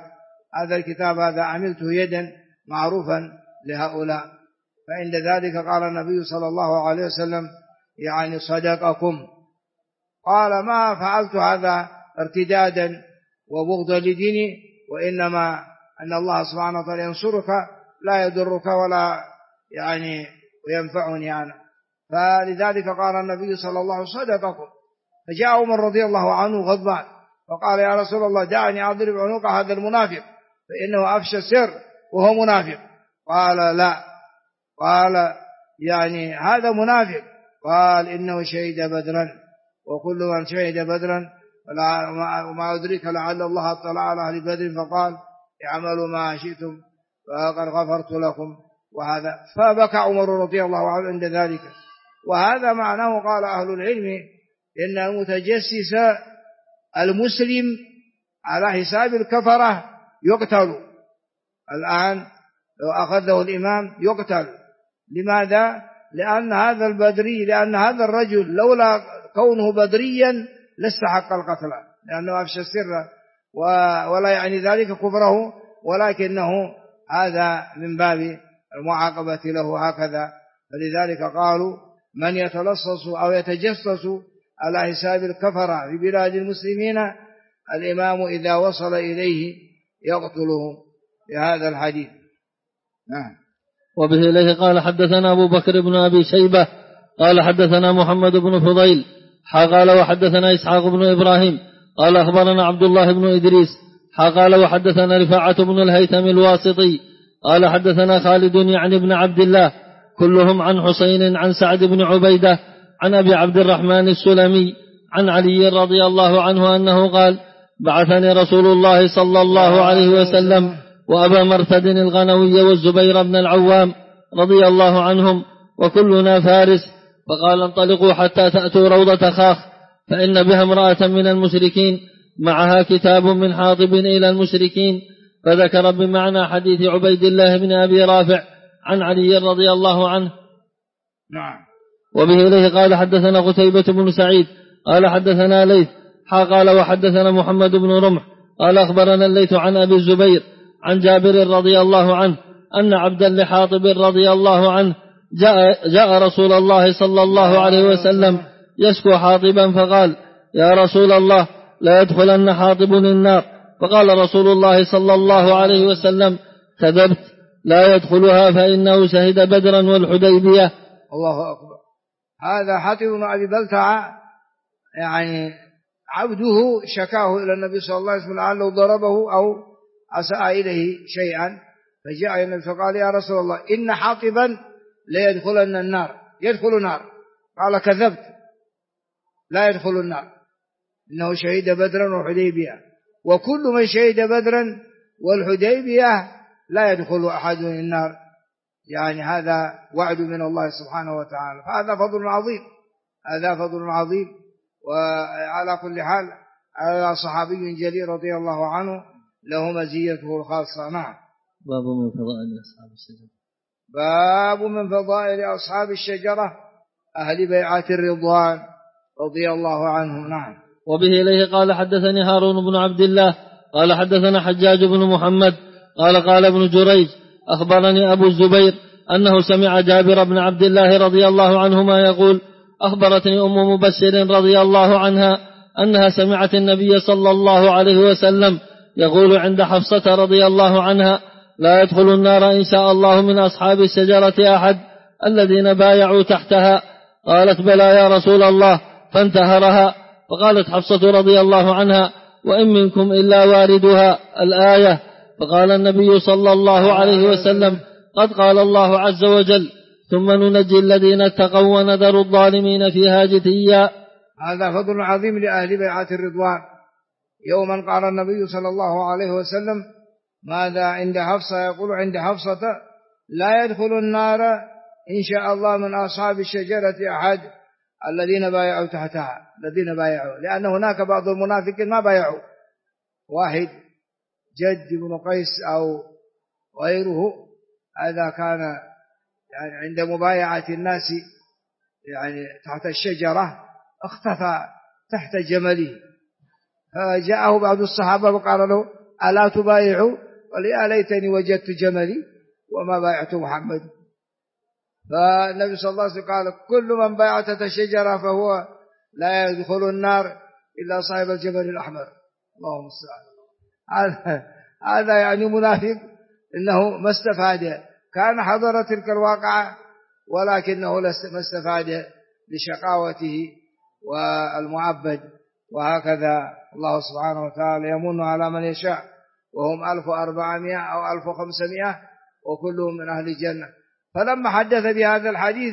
الكتاب هذا عملته يدا معروفا لهؤلاء. فعند ذلك قال النبي صلى الله عليه وسلم يعني صدقكم. قال ما فعلت هذا ارتدادا وبغضا لديني، وإنما أن الله سبحانه وتعالى ينصرك لا يضرك ولا يعني وينفعني أنا. فلذلك قال النبي صلى الله عليه وسلم صدقكم. فجاء عمر رضي الله عنه غضبان فقال يا رسول الله دعني أضرب عنق هذا المنافق فإنه أفشى السر وهو منافق. قال لا، قال يعني هذا منافق. قال إنه شهد بدرا، وكل من شهد بدرا وما أدرك لعل الله اطلع على أهل بدر فقال اعملوا ما شئتم فقد غفرت لكم. وهذا فبكى عمر رضي الله عنه عند ذلك. وهذا معناه قال أهل العلم إن المتجسس المسلم على حساب الكفرة يقتل الآن، لو أخذه الإمام يقتل. لماذا؟ لأن هذا الرجل لولا كونه بدريا لاستحق القتل، لأنه أفشى السر ولا يعني ذلك كفره، ولكنه هذا من باب المعاقبة له هكذا. فلذلك قالوا من يتلصص أو يتجسس على حساب الكفرة في بلاد المسلمين الإمام إذا وصل إليه يقتله بهذا الحديث. نعم. وبه إليه قال حدثنا أبو بكر بن أبي شيبة قال حدثنا محمد بن فضيل قال وحدثنا إسحاق بن إبراهيم قال أخبرنا عبد الله بن إدريس قال وحدثنا رفاعة بن الهيثم الواسطي قال حدثنا خالد يعني بن عبد الله كلهم عن حسين عن سعد بن عبيدة عن أبي عبد الرحمن السلمي عن علي رضي الله عنه أنه قال بعثني رسول الله صلى الله عليه وسلم وأبا مرثد الغنوي والزبير بن العوام رضي الله عنهم وكلنا فارس، فقال انطلقوا حتى تأتوا روضة خاخ فإن بها امرأة من المشركين معها كتاب من حاطب إلى المشركين، فذكر بمعنى حديث عبيد الله بن أبي رافع عن علي رضي الله عنه. نعم. وبه إليه قال حدثنا قتيبة بن سعيد قال حدثنا ليث قال وحدثنا محمد بن رمح قال أخبرنا الليث عن أبي الزبير عن جابر رضي الله عنه أن عبدا لحاطب رضي الله عنه جاء رسول الله صلى الله عليه وسلم يشكو حاطبا فقال يا رسول الله لا يدخلن حاطب النار، فقال رسول الله صلى الله عليه وسلم كذبت لا يدخلها فإنه شهد بدرا والحديبية. الله أكبر. هذا حاطب بن أبي بلتعة يعني عبده شكاه إلى النبي صلى الله عليه وسلم لعله ضربه أو أساء إليه شيئا، فجاء النبي فقال يا رسول الله إن حاطبا لا يدخلن النار، يدخل نار. قال كذبت لا يدخل النار إنه شهد بدرا والحديبية، وكل من شهد بدرا والحديبية لا يدخل أحد النار. يعني هذا وعد من الله سبحانه وتعالى، فهذا فضل عظيم، هذا فضل عظيم. وعلى كل حال على صحابي جليل رضي الله عنه له مزيته الخاصة. نعم. باب من فضائل أصحاب الشجرة. باب من فضائل أصحاب الشجرة أهل بيعة الرضوان رضي الله عنهم. نعم. وبه إليه قال حدثني هارون بن عبد الله قال حدثنا حجاج بن محمد قال ابن جريج أخبرني أبو الزبير أنه سمع جابر بن عبد الله رضي الله عنهما يقول أخبرتني أم مبشر رضي الله عنها أنها سمعت النبي صلى الله عليه وسلم يقول عند حفصة رضي الله عنها لا يدخل النار إن شاء الله من أصحاب الشجرة أحد الذين بايعوا تحتها. قالت بلى يا رسول الله، فانتهرها. فقالت حفصة رضي الله عنها وإن منكم إلا واردها الآية. فقال النبي صلى الله عليه وسلم قد قال الله عز وجل ثم ننجي الذين اتقوا ونذر الظالمين فيها جثيا. هذا فضل عظيم لأهل بيعة الرضوان. يوما قال النبي صلى الله عليه وسلم ماذا عند حفصة؟ يقول عند حفصة لا يدخل النار إن شاء الله من أصحاب الشجرة أحد الذين بايعوا تحتها، الذين بايعوا، لأن هناك بعض المنافقين ما بايعوا، واحد جد بن قيس أو غيره، هذا كان يعني عند مبايعة الناس يعني تحت الشجرة اختفى تحت جمله، فجاءه بعض الصحابة وقال له ألا تبايع؟ قال يا ليتني وجدت جملي وما بايعت محمد. فالنبي صلى الله عليه وسلم قال كل من بايع تحت الشجرة فهو لا يدخل النار إلا صاحب الجبل الأحمر. اللهم المستعان. هذا يعني منافق إنه ما استفاد، كان حضر تلك الواقعة ولكنه ما استفاد لشقاوته والمعبد. وهكذا الله سبحانه وتعالى يمن على من يشاء، وهم 1400 أو 1500 وكلهم من أهل الجنة. فلما حدث بهذا الحديث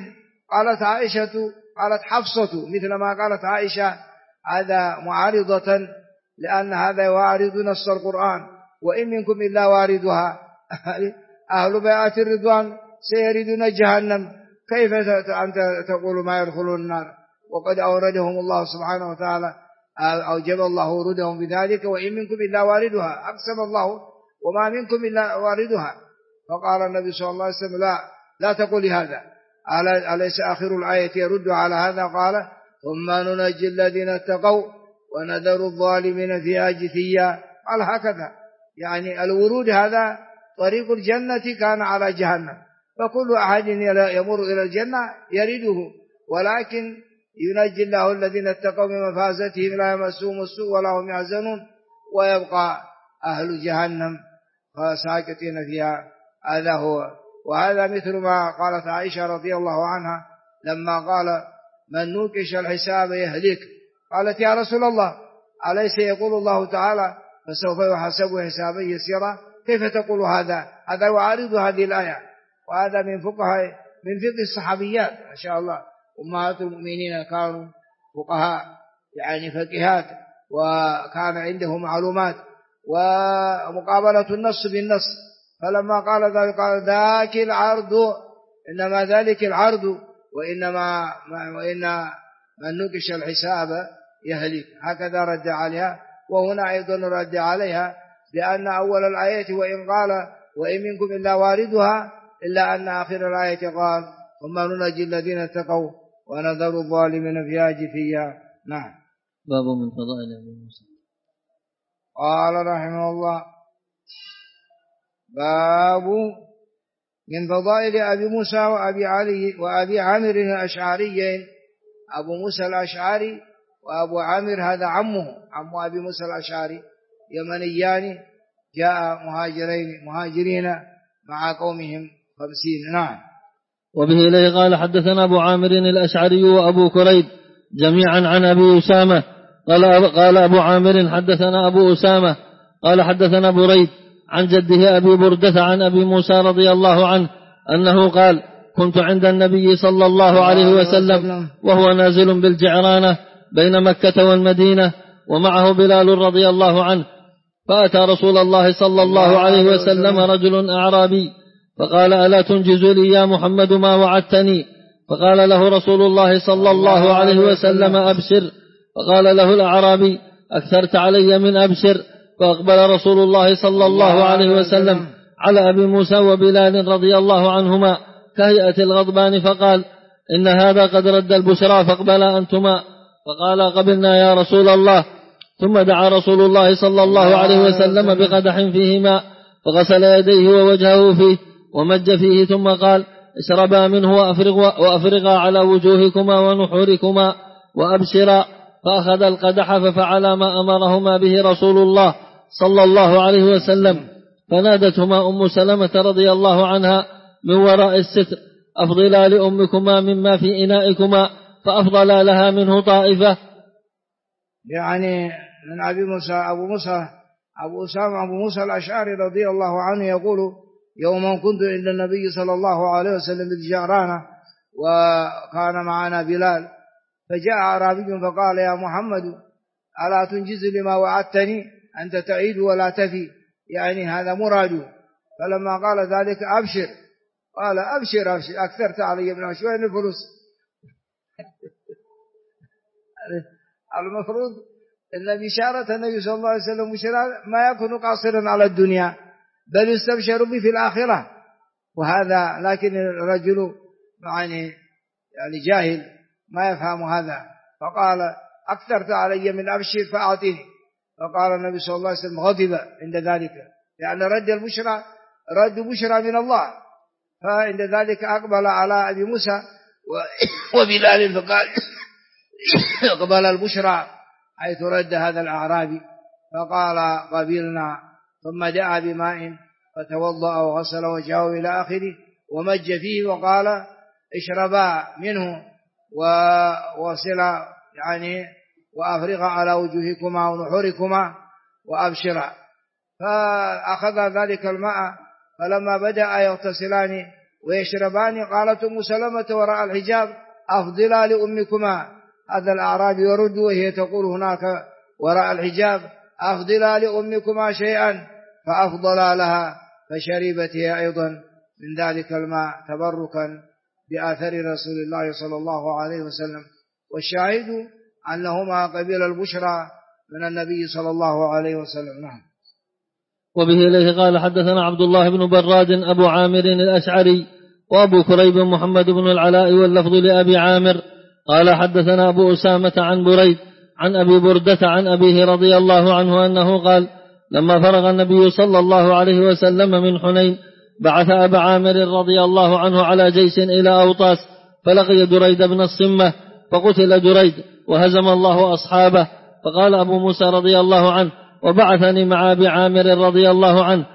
قالت حفصة مثل ما قالت عائشة هذا معارضة، لأن هذا يعارض نص القرآن وإن منكم إلا واردها. أهل بيعة الرضوان سيردون جهنم، كيف أنت تقول ما يدخلون النار وقد أوردهم الله سبحانه وتعالى، أوجب الله ورودهم بذلك وإن منكم إلا واردها، أقسم الله وما منكم إلا واردها. فقال النبي صلى الله عليه وسلم لا تقولي هذا، أليس آخر الآية يرد على هذا؟ قال ثم ننجي الذين اتقوا ونذر الظالمين فيها جثيا. قال هكذا يعني الورود هذا طريق الجنة كان على جهنم، فكل أحد يمر إلى الجنة يريده، ولكن ينجي الله الذين اتقوا من مفازتهم لا يمسهم السوء ولا هم يحزنون، ويبقى أهل جهنم ساكتين فيها. هذا هو. وهذا مثل ما قالت عائشة رضي الله عنها لما قال من نوكش الحساب يهلك، قالت يا رسول الله أليس يقول الله تعالى فسوف يحاسب حسابا يسيرا؟ كيف تقول هذا؟ هذا يعارض هذه الآية. وهذا من فقه الصحابيات ما شاء الله، أمهات المؤمنين كانوا فقهاء يعني فقهات، وكان عندهم معلومات ومقابلة النص بالنص. فلما قال ذلك قال ذاك العرض، إنما ذلك العرض وإن من نكش الحساب يهلك. هكذا رد عليها. وهنا أيضا رد عليها بأن أول الآية وإن قال وإن منكم إلا واردها، إلا أن آخر الآية قال ثم ننجي الذين اتقوا ونذر الظالمين فيها جثيا. نعم. باب من فضائل أبي موسى. قال رحمه الله باب من فضائل أبي موسى وأبي علي وأبي عامر الأشعريين. أبو موسى الأشعري وأبو عامر هذا عم أبي موسى الأشعري، يمنيان جاء مهاجرين مع قومهم 50. نعم. وبه إليه قال حدثنا أبو عامر الأشعري وأبو كريب جميعا عن أبي أسامة قال أبو عامر حدثنا أبو أسامة قال حدثنا بريد عن جده أبي بردة عن أبي موسى رضي الله عنه أنه قال كنت عند النبي صلى الله عليه وسلم وهو نازل بالجعرانة بين مكة والمدينة ومعه بلال رضي الله عنه، فأتى رسول الله صلى الله عليه وسلم رجل أعرابي فقال ألا تنجز لي يا محمد ما وعدتني؟ فقال له رسول الله صلى الله عليه وسلم أبشر. فقال له الأعرابي أكثرت علي من أبشر. فأقبل رسول الله صلى الله عليه وسلم على أبي موسى وبلال رضي الله عنهما كهيئة الغضبان فقال إن هذا قد رد البشرى فاقبلا أنتما. فقال قبلنا يا رسول الله. ثم دعا رسول الله صلى الله عليه وسلم بقدح فيه ماء فغسل يديه ووجهه فيه ومج فيه ثم قال اشربا منه وأفرغا على وجوهكما ونحوركما وأبشرا. فأخذ القدح ففعل ما أمرهما به رسول الله صلى الله عليه وسلم. فنادتهما أم سلمة رضي الله عنها من وراء الستر أفضلا لأمكما مما في إنائكما، فأفضلا لها منه طائفة. يعني من أبو موسى الأشعري رضي الله عنه يقول يوما كنت عند النبي صلى الله عليه وسلم بالجعرانة وكان معنا بلال، فجاء أعرابي فقال يا محمد ألا تنجز لما وعدتني؟ أنت تعيد ولا تفي، يعني هذا مراده. فلما قال ذلك أبشر، قال أبشر أكثرت علي من شوية الفلوس. المفروض أن بشارة النبي صلى الله عليه وسلم ما يكون قاصرا على الدنيا بل يستبشر به في الآخرة. وهذا لكن الرجل يعني جاهل ما يفهم هذا، فقال أكثرت علي من أبشر فأعطيني. فقال النبي صلى الله عليه وسلم غضب عند ذلك، لأن رد بشرى من الله. فعند ذلك أقبل على أبي موسى وبلال فقال اقبل البشرى حيث رد هذا الأعرابي، فقال قبلنا، ثم دعا بماء فتوضأ وغسل وجهه إلى آخره ومج فيه وقال اشربا منه ووصلا يعني وأفرغا على وجوهكما ونحوركما وأبشرا. فأخذ ذلك الماء، فلما بدأ يغتسلان ويشربان قالت أم سلمة وراء الحجاب أفضلا لأمكما. هذا الأعرابي يرد وهي تقول هناك وراء الحجاب أفضلا لأمكما شيئا، فأفضلا لها فشربت هي أيضا من ذلك الماء تبركا بآثار رسول الله صلى الله عليه وسلم. والشاهد أنهما قبل البشرى من النبي صلى الله عليه وسلم. نعم. وبه إليه قال حدثنا عبد الله بن براد أبو عامر الأشعري وأبو كريب محمد بن العلاء واللفظ لأبي عامر قال حدثنا أبو أسامة عن بريد عن أبي بردة عن أبيه رضي الله عنه أنه قال لما فرغ النبي صلى الله عليه وسلم من حنين بعث أبا عامر رضي الله عنه على جيش إلى أوطاس، فلقي دريد بن الصمة فقتل دريد وهزم الله أصحابه. فقال أبو موسى رضي الله عنه وبعثني مع أبي عامر رضي الله عنه.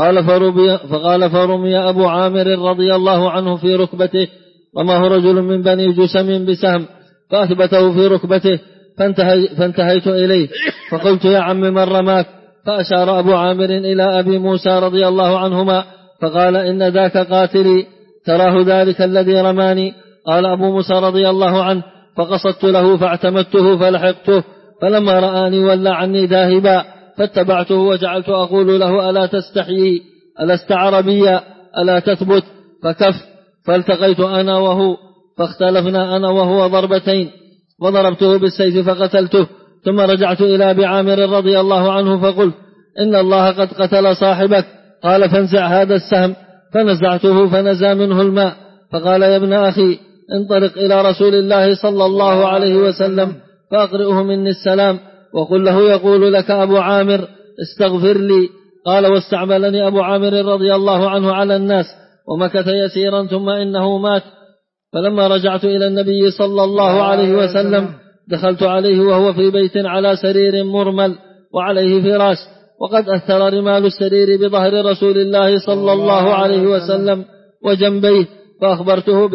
فقال فرمي أبو عامر رضي الله عنه في ركبته، رماه رجل من بني جسم بسهم فأثبته في ركبته، فانتهيت إليه فقلت يا عم من رماك؟ فأشار أبو عامر إلى أبي موسى رضي الله عنهما فقال إن ذاك قاتلي، تراه ذلك الذي رماني؟ قال أبو موسى رضي الله عنه فقصدت له فاعتمدته فلحقته، فلما رآني ولى عني ذاهبا فاتبعته وجعلت أقول له ألا تستحيي؟ ألست عربيا؟ ألا تثبت؟ فكف. فالتقيت أنا وهو فاختلفنا أنا وهو ضربتين، وضربته بالسيف فقتلته. ثم رجعت إلى أبي عامر رضي الله عنه فقلت إن الله قد قتل صاحبك. قال فانزع هذا السهم، فنزعته فنزى منه الماء. فقال يا ابن أخي انطلق إلى رسول الله صلى الله عليه وسلم فأقرئه مني السلام وقل له يقول لك أبو عامر استغفر لي. قال واستعملني أبو عامر رضي الله عنه على الناس ومكث يسيرا ثم إنه مات. فلما رجعت إلى النبي صلى الله عليه وسلم دخلت عليه وهو في بيت على سرير مرمل وعليه فراش، وقد أثر رمال السرير بظهر رسول الله صلى الله عليه وسلم وجنبيه، فأخبرته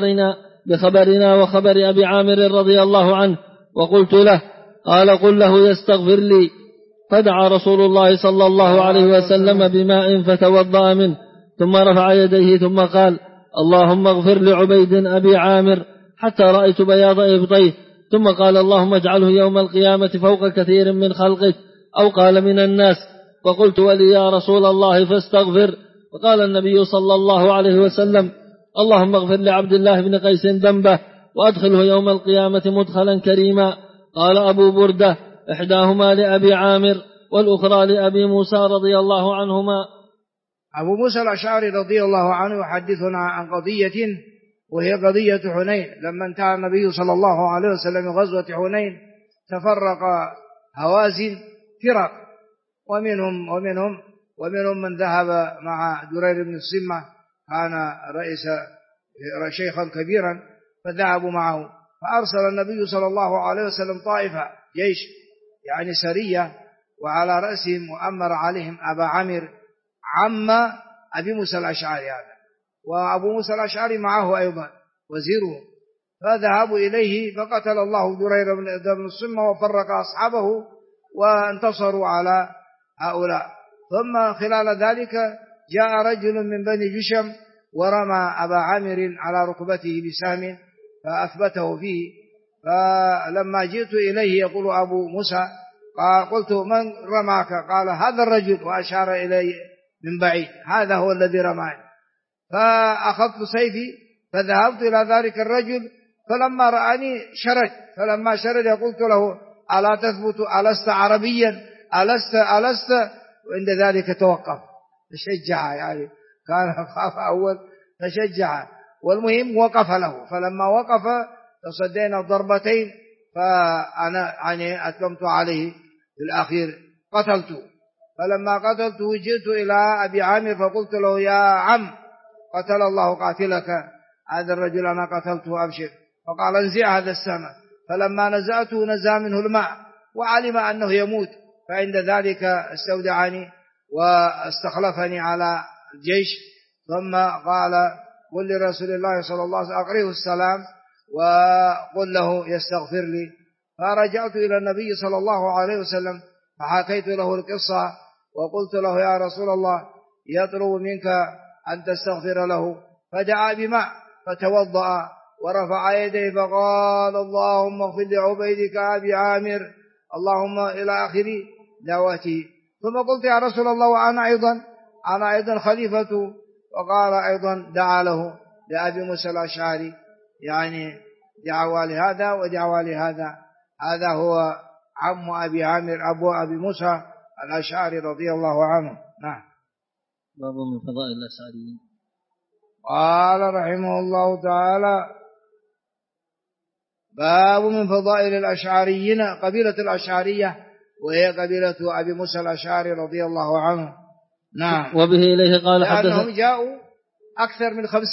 بخبرنا وخبر أبي عامر رضي الله عنه وقلت له. قال قل له يستغفر لي. فدعا رسول الله صلى الله عليه وسلم بماء فتوضأ منه ثم رفع يديه ثم قال اللهم اغفر لعبيد أبي عامر حتى رأيت بياض إبطيه، ثم قال اللهم اجعله يوم القيامة فوق كثير من خلقك، أو قال من الناس. فقلت ولي يا رسول الله فاستغفر. فقال النبي صلى الله عليه وسلم اللهم اغفر لعبد الله بن قيس ذنبه وأدخله يوم القيامة مدخلا كريما. قال أبو بردة إحداهما لأبي عامر والأخرى لأبي موسى رضي الله عنهما. أبو موسى الأشعري رضي الله عنه يحدثنا عن قضية وهي قضية حنين. لما انتهى النبي صلى الله عليه وسلم من غزوة حنين تفرق هوازن فرق، ومنهم من ذهب مع درير بن الصمة، كان شيخا كبيرا، فذهبوا معه. فأرسل النبي صلى الله عليه وسلم طائفة جيش يعني سرية، وعلى رأسهم وأمر عليهم أبا عامر عم أبي موسى الأشعري هذا، وأبو موسى الأشعري معه أيضا وزيره. فذهبوا إليه فقتل الله درير بن الصمة وفرق أصحابه وانتصروا على هؤلاء. ثم خلال ذلك جاء رجل من بني جشم ورمى أبا عامر على ركبته بسهم فأثبته فيه. فلما جئت إليه يقول أبو موسى قلت من رماك؟ قال هذا الرجل، وأشار إليه من بعيد، هذا هو الذي رماني. فأخذت سيفي فذهبت إلى ذلك الرجل، فلما رآني شرد، فلما شرد قلت له ألا تثبت؟ ألست عربيا؟ ألست؟ وعند ذلك توقف تشجع، يعني كان خاف أول تشجع، والمهم وقف له. فلما وقف تصدينا ضربتين، فأنا يعني أتممت عليه في الأخير قتلته. فلما قتلته جئت إلى أبي عامر فقلت له يا عم قتل الله قاتلك، هذا الرجل أنا قتلته أبشر. فقال انزع هذا السهم. فلما نزعته نزع منه الماء وعلم أنه يموت، فعند ذلك استودعني واستخلفني على الجيش. ثم قال قل لرسول الله صلى الله عليه وسلم أقرئه السلام وقل له يستغفر لي. فرجعت إلى النبي صلى الله عليه وسلم فحكيت له القصة وقلت له يا رسول الله يطلب منك أن تستغفر له. فدعا بماء فتوضأ ورفع يديه فقال اللهم اغفر لعبيدك أبي عامر، اللهم إلى آخر دعوته. ثم قلت يا رسول الله وأنا أيضا خليفته. وقال أيضا دعا له لأبي موسى الأشعري، يعني دعوى لهذا ودعوى لهذا. هذا هو عم أبي عامر أبو أبي موسى الأشعري رضي الله عنه. نعم. باب من فضائل الأشعريين. قال رحمه الله تعالى باب من فضائل الأشعريين، قبيلة الأشعرية وهي قبيلة أبي موسى الأشعري رضي الله عنه. نعم. وبه إليه قال لأنهم جاءوا أكثر من 50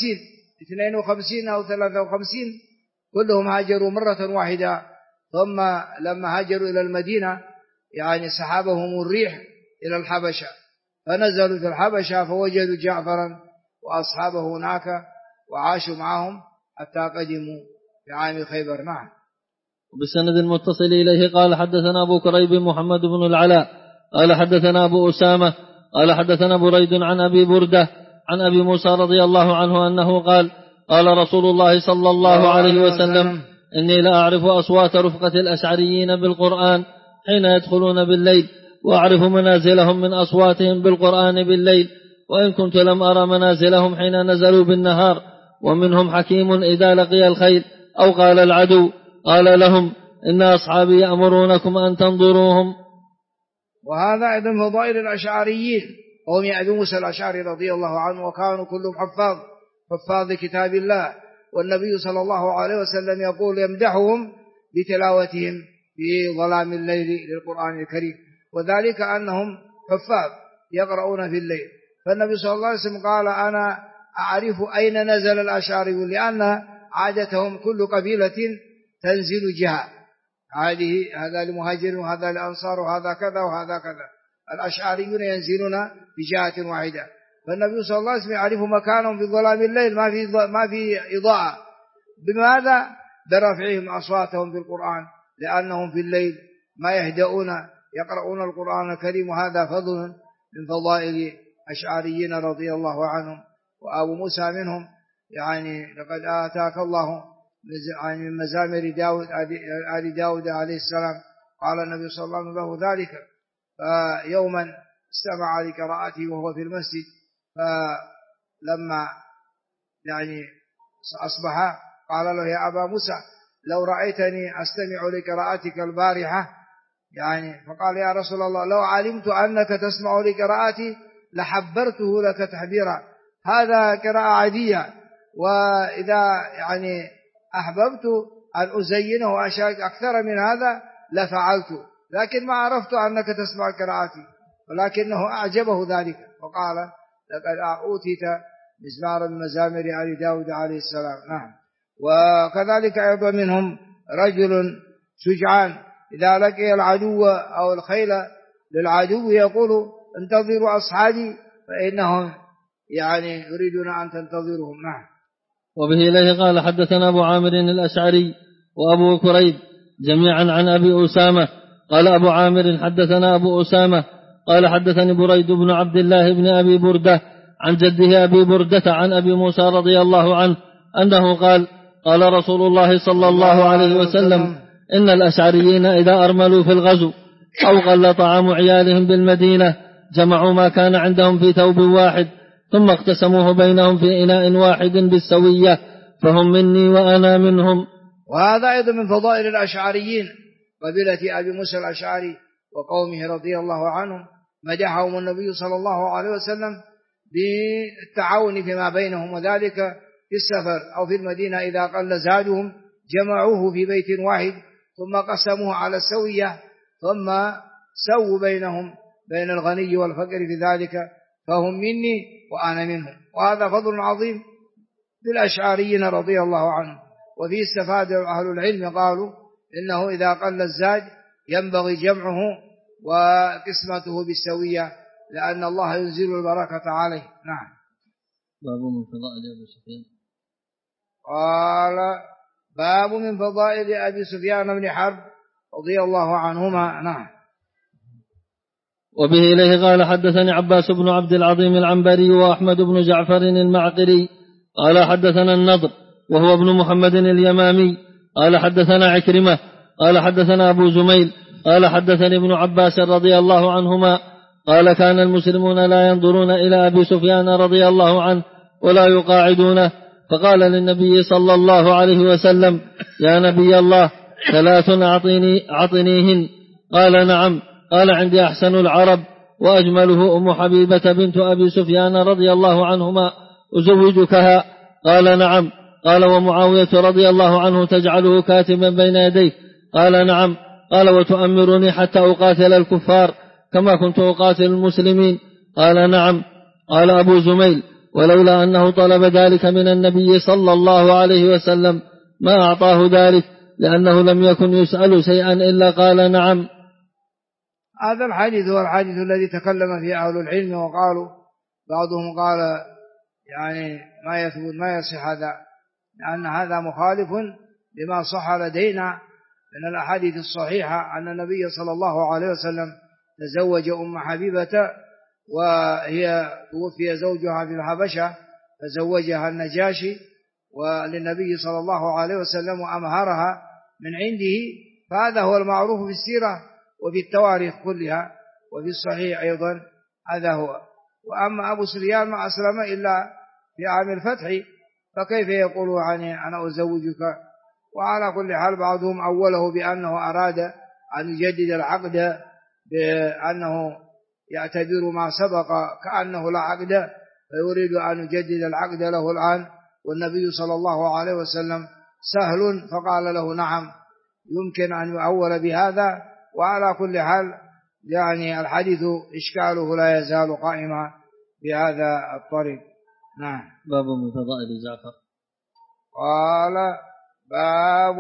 52 أو 53 كلهم هاجروا مرة واحدة. ثم لما هاجروا إلى المدينة يعني سحبهم الريح إلى الحبشة، فنزلوا في الحبشة فوجدوا جعفرا وأصحابه هناك وعاشوا معهم حتى قدموا في عام خيبر. نعم. وبسند المتصل إليه قال حدثنا أبو كريب محمد بن العلاء قال حدثنا أبو أسامة قال حدثنا بريد عن أبي بردة عن أبي موسى رضي الله عنه أنه قال قال رسول الله صلى الله عليه وسلم إني لا أعرف أصوات رفقة الأشعريين بالقرآن حين يدخلون بالليل، وأعرف منازلهم من أصواتهم بالقرآن بالليل، وإن كنت لم أرى منازلهم حين نزلوا بالنهار. ومنهم حكيم إذا لقي الخيل أو قال العدو قال لهم إن أصحابي يأمرونكم أن تنظروهم. وهذا أيضا فضائل الأشعريين قوم أبي موسى الأشعري رضي الله عنه، وكانوا كلهم حفاظ كتاب الله، والنبي صلى الله عليه وسلم يقول يمدحهم بتلاوتهم في ظلام الليل للقرآن الكريم، وذلك أنهم حفاظ يقرؤون في الليل. فالنبي صلى الله عليه وسلم قال أنا أعرف أين نزل الأشعريون، لأن عادتهم كل قبيلة تنزل جهة، هذا لمهاجر وهذا لأنصار وهذا كذا وهذا كذا. الأشعريون ينزلون بجهة واحدة، فالنبي صلى الله عليه وسلم يعرف مكانهم في ظلام الليل ما في إضاءة. بماذا؟ برفعهم أصواتهم في القرآن، لأنهم في الليل ما يهدؤون يقرؤون القرآن الكريم، وهذا فضل من فضائل أشعريين رضي الله عنهم. وأبو موسى منهم، يعني لقد آتاك الله من مزامر آل داود عليه السلام، قال النبي صلى الله عليه وسلم له ذلك. فيوما استمع لقراءته وهو في المسجد، فلما يعني أصبح قال له يا أبا موسى لو رأيتني أستمع لقراءتك البارحة، يعني فقال يا رسول الله لو علمت أنك تسمع لقراءتي لحبرته لك تحبيرا، هذا قراءة عادية، وإذا يعني أحببت أن أزينه أشياء أكثر من هذا لفعلت، لكن ما عرفت أنك تسمع قراءتي، ولكنه أعجبه ذلك، وقال لقد أوتيت مزمار من مزامر آل داود عليه السلام. نعم. وكذلك أيضا منهم رجل شجعان إذا لقي العدو أو الخيل للعدو يقول انتظروا أصحابي فإنهم يعني يريدون أن تنتظرهم. نعم. وبه إليه قال حدثنا أبو عامر الأشعري وأبو كريب جميعا عن أبي أسامة قال أبو عامر حدثنا أبو أسامة قال حدثني بريد بن عبد الله بن أبي بردة عن جده أبي بردة عن أبي موسى رضي الله عنه أنه قال قال رسول الله صلى الله عليه وسلم إن الأشعريين إذا أرملوا في الغزو أو قل طعام عيالهم بالمدينة جمعوا ما كان عندهم في ثوب واحد ثم اقتسموه بينهم في إناء واحد بالسوية، فهم مني وأنا منهم. وهذا أيضا من فضائل الأشعريين قبيلة أبي موسى الأشعري وقومه رضي الله عنهم، مدحهم النبي صلى الله عليه وسلم بالتعاون فيما بينهم، وذلك في السفر أو في المدينة إذا قل زادهم جمعوه في بيت واحد ثم قسموه على السوية ثم سووا بينهم بين الغني والفقر في ذلك، فهم مني وأنا منهم. وهذا فضل عظيم للأشعاريين رضي الله عنهم. وفيه استفاد أهل العلم قالوا إنه إذا قل الزاد ينبغي جمعه وقسمته بالسوية، لأن الله ينزل البركة عليه. نعم. باب من فضائل أبي سفيان. قال باب من فضائل أبي سفيان بن حرب رضي الله عنهما. نعم. وبه إليه قال حدثني عباس بن عبد العظيم العنبري وأحمد بن جعفر المعقري قال حدثنا النضر وهو ابن محمد اليمامي قال حدثنا عكرمة قال حدثنا أبو زميل قال حدثني ابن عباس رضي الله عنهما قال كان المسلمون لا ينظرون إلى أبي سفيان رضي الله عنه ولا يقاعدونه، فقال للنبي صلى الله عليه وسلم يا نبي الله 3 أعطنيهن. قال نعم. قال عندي أحسن العرب وأجمله أم حبيبة بنت أبي سفيان رضي الله عنهما أزوجكها. قال نعم. قال ومعاوية رضي الله عنه تجعله كاتبا بين يديك. قال نعم. قال وتؤمرني حتى أقاتل الكفار كما كنت أقاتل المسلمين. قال نعم. قال أبو زميل ولولا أنه طلب ذلك من النبي صلى الله عليه وسلم ما أعطاه ذلك، لأنه لم يكن يسأل شيئا إلا قال نعم. هذا الحديث هو الحديث الذي تكلم فيه أهل العلم، وقالوا بعضهم قال يعني ما يثبت ما يصح هذا، لأن هذا مخالف لما صح لدينا من الأحاديث الصحيحة أن النبي صلى الله عليه وسلم تزوج أم حبيبة وهي توفي زوجها في الحبشة فزوجها النجاشي وللنبي صلى الله عليه وسلم وأمهرها من عنده. فهذا هو المعروف في السيرة وفي التواريخ كلها وفي الصحيح أيضا هذا هو. وأما أبو سفيان ما أسلم إلا في عام الفتح، فكيف يقول عني أنا أزوجك؟ وعلى كل حال بعضهم أوله بأنه أراد أن يجدد العقد بأنه يعتبر ما سبق كأنه لا عقد، فيريد أن يجدد العقد له الآن، والنبي صلى الله عليه وسلم سهل فقال له نعم. يمكن أن يؤول بهذا. وعلى كل حال يعني الحديث إشكاله لا يزال قائما بهذا الطريق. نعم. باب من فضائل جعفر. قال باب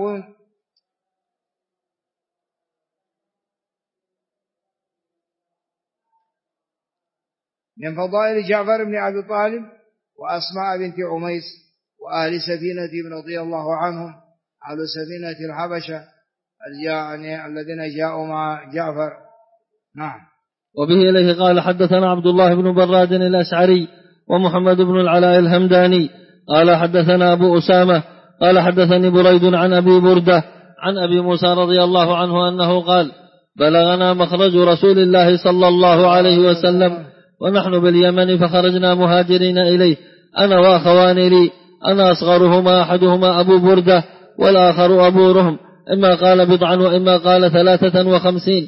من فضائل جعفر بن أبي طالب وأسماء بنت عميس وأهل سفينة رضي الله عنهم، أهل سفينة الحبشة يعني الذين جاءوا مع جعفر. نعم. وبه إليه قال حدثنا عبد الله بن براد الأشعري ومحمد بن العلاء الهمداني قال حدثنا أبو أسامة قال حدثني بريد عن أبي بردة عن أبي موسى رضي الله عنه أنه قال بلغنا مخرج رسول الله صلى الله عليه وسلم ونحن باليمن فخرجنا مهاجرين إليه أنا وأخوان لي، أنا أصغرهما أحدهما أبو بردة والآخر أبو رهم، إما قال 50 وإما قال 53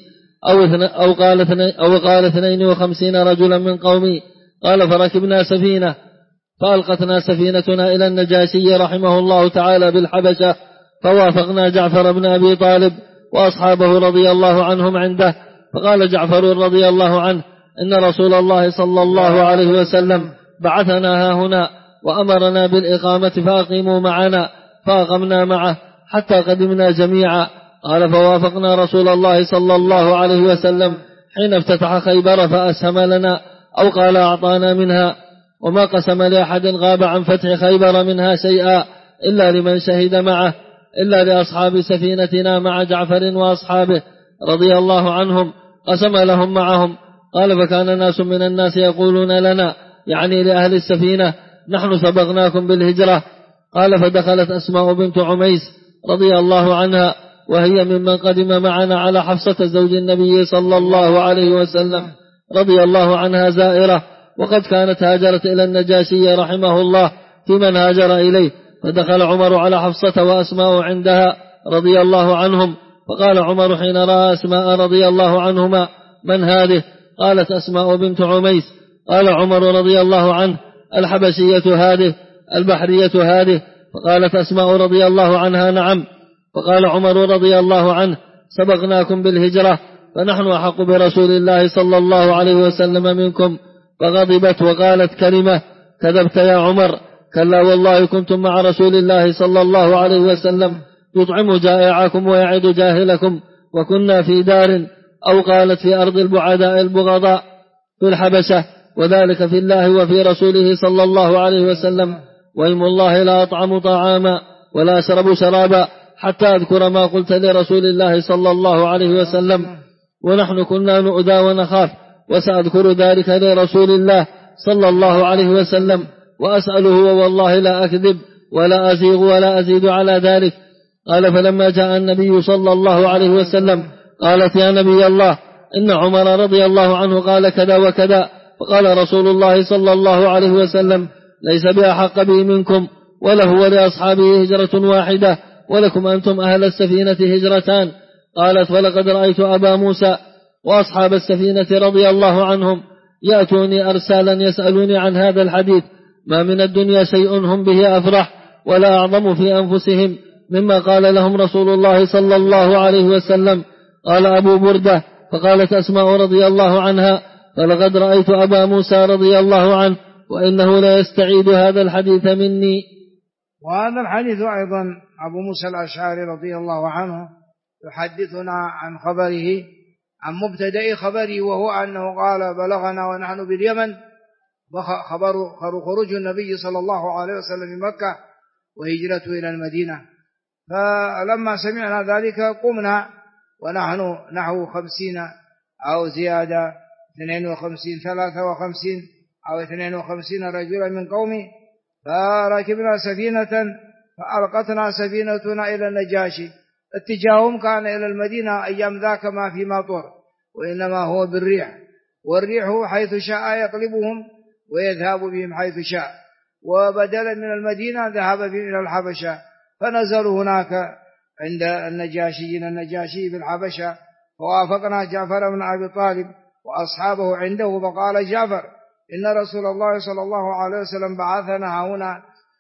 أو قال 52 رجلا من قومي. قال فركبنا سفينة فألقتنا سفينتنا إلى النجاشي رحمه الله تعالى بالحبشة، فوافقنا جعفر بن أبي طالب وأصحابه رضي الله عنهم عنده. فقال جعفر رضي الله عنه إن رسول الله صلى الله عليه وسلم بعثنا هنا وأمرنا بالإقامة فأقيموا معنا، فأقمنا معه حتى قدمنا جميعا. قال فوافقنا رسول الله صلى الله عليه وسلم حين افتتح خيبر فأسهم لنا أو قال أعطانا منها، وما قسم لأحد غاب عن فتح خيبر منها شيئا إلا لمن شهد معه إلا لأصحاب سفينتنا مع جعفر وأصحابه رضي الله عنهم قسم لهم معهم. قال فكان ناس من الناس يقولون لنا يعني لأهل السفينة نحن سبقناكم بالهجرة. قال فدخلت أسماء بنت عميس رضي الله عنها وهي ممن قدم معنا على حفصة زوج النبي صلى الله عليه وسلم رضي الله عنها زائرة، وقد كانت هاجرت إلى النجاشي رحمه الله في من هاجر إليه. فدخل عمر على حفصة وأسماء عندها رضي الله عنهم، فقال عمر حين رأى أسماء رضي الله عنهما من هذه؟ قالت أسماء بنت عميس. قال عمر رضي الله عنه الحبشية هذه البحرية هذه؟ فقالت أسماء رضي الله عنها نعم. فقال عمر رضي الله عنه سبقناكم بالهجرة فنحن أحق برسول الله صلى الله عليه وسلم منكم. فغضبت وقالت كلمة: كذبت يا عمر، كلا والله كنتم مع رسول الله صلى الله عليه وسلم يطعم جائعكم ويعد جاهلكم، وكنا في دار، أو قالت في أرض البعداء البغضاء في الحبشة، وذلك في الله وفي رسوله صلى الله عليه وسلم. وإيم الله لا أطعم طعاما ولا أشرب شرابا حتى أذكر ما قلت لرسول الله صلى الله عليه وسلم، ونحن كنا نؤذى ونخاف، وسأذكر ذلك لرسول الله صلى الله عليه وسلم وأسأله، والله لا أكذب ولا أزيغ ولا أزيد على ذلك. قال: فلما جاء النبي صلى الله عليه وسلم قالت: يا نبي الله، إن عمر رضي الله عنه قال كذا وكذا. فقال رسول الله صلى الله عليه وسلم: ليس بأحق به منكم، وله ولأصحابه هجرة واحدة، ولكم أنتم أهل السفينة هجرتان. قالت: فلقد رأيت أبا موسى وأصحاب السفينة رضي الله عنهم يأتوني أرسالا يسألوني عن هذا الحديث، ما من الدنيا شيء هم به أفرح ولا أعظم في أنفسهم مما قال لهم رسول الله صلى الله عليه وسلم. قال أبو بردة: فقالت أسماء رضي الله عنها: فلقد رأيت أبا موسى رضي الله عنه، وإنه لا يستعيد هذا الحديث مني. وهذا الحديث أيضا أبو موسى الأشعري رضي الله عنه يحدثنا عن خبره، عن مبتدأ خبره، وهو أنه قال: بلغنا ونحن باليمن خبر خروج النبي صلى الله عليه وسلم من مكة وهجرته إلى المدينة. فلما سمعنا ذلك قمنا ونحن نحو 50 أو زيادة 52 53 أو 52 رجلا من قومي، فركبنا سفينة فألقتنا سفينتنا إلى النجاشي. اتجاههم كان إلى المدينة أيام ذاك ما في مطر، وإنما هو بالريح، والريح حيث شاء يقلبهم ويذهب بهم حيث شاء. وبدلا من المدينة ذهب بهم إلى الحبشة، فنزلوا هناك عند النجاشي بالحبشة. فوافقنا جعفر بن أبي طالب وأصحابه عنده، فقال جعفر: إن رسول الله صلى الله عليه وسلم بعثنا هنا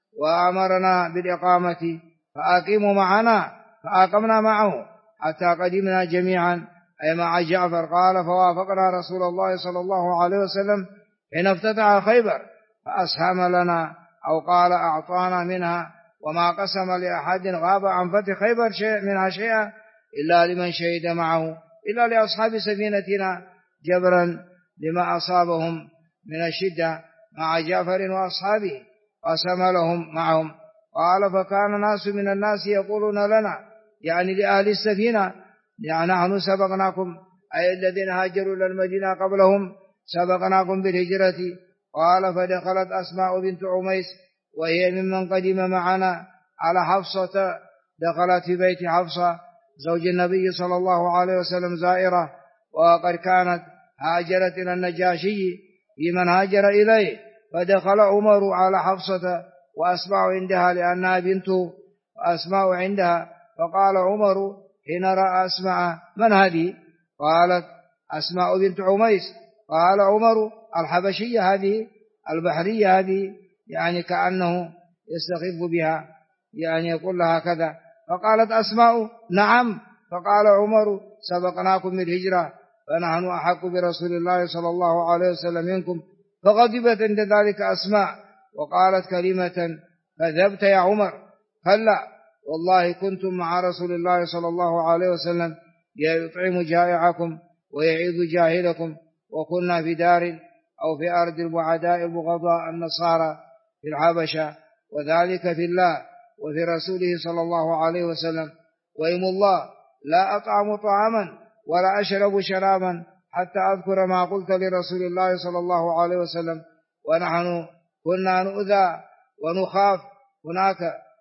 وأمرنا بالإقامة، فأقيموا معنا. فأقمنا معه حتى قدمنا جميعا، أي مع جعفر. قال: فوافقنا رسول الله صلى الله عليه وسلم حين افتتح خيبر، فأسهم لنا، أو قال أعطانا منها، وما قسم لأحد غاب عن فتح خيبر منها شيئا إلا لمن شهد معه، إلا لأصحاب سفينتنا جبرا لما أصابهم من الشدة مع جعفر وأصحابه، قسم لهم معهم. قال: فكان ناس من الناس يقولون لنا، يعني لأهل السفينة: يعني نحن سبقناكم، أي الذين هاجروا إلى المدينة قبلهم سبقناكم بالهجرة. قال: فدخلت أسماء بنت عميس، وهي ممن قدم معنا على حفصة، دخلت في بيت حفصة زوج النبي صلى الله عليه وسلم زائرة، وقد كانت هاجرت إلى النجاشي في من هاجر إليه. فدخل عمر على حفصة وأسماء عندها لأنها بنته وأسماء عندها. فقال عمر حين رأى أسماء: من هذه؟ قالت: أسماء بنت عميس. قال عمر: الحبشية هذه، البحرية هذه، يعني كأنه يستخف بها، يعني يقول لها كذا. فقالت أسماء: نعم. فقال عمر: سبقناكم بالهجرة، فنحن أحق برسول الله صلى الله عليه وسلم منكم. فغضبت عند ذلك أسماء وقالت كلمة: كذبت يا عمر، كلا والله كنتم مع رسول الله صلى الله عليه وسلم يطعم جائعكم ويعيذ جاهلكم، وكنا في دار أو في أرض البعداء البغضاء النصارى في الحبشة، وذلك في الله وفي رسوله صلى الله عليه وسلم. وإيم الله لا أطعم طعاما ولا أشرب شرابا حتى أذكر ما قلت لرسول الله صلى الله عليه وسلم، ونحن كنا نؤذى ونخاف هناك،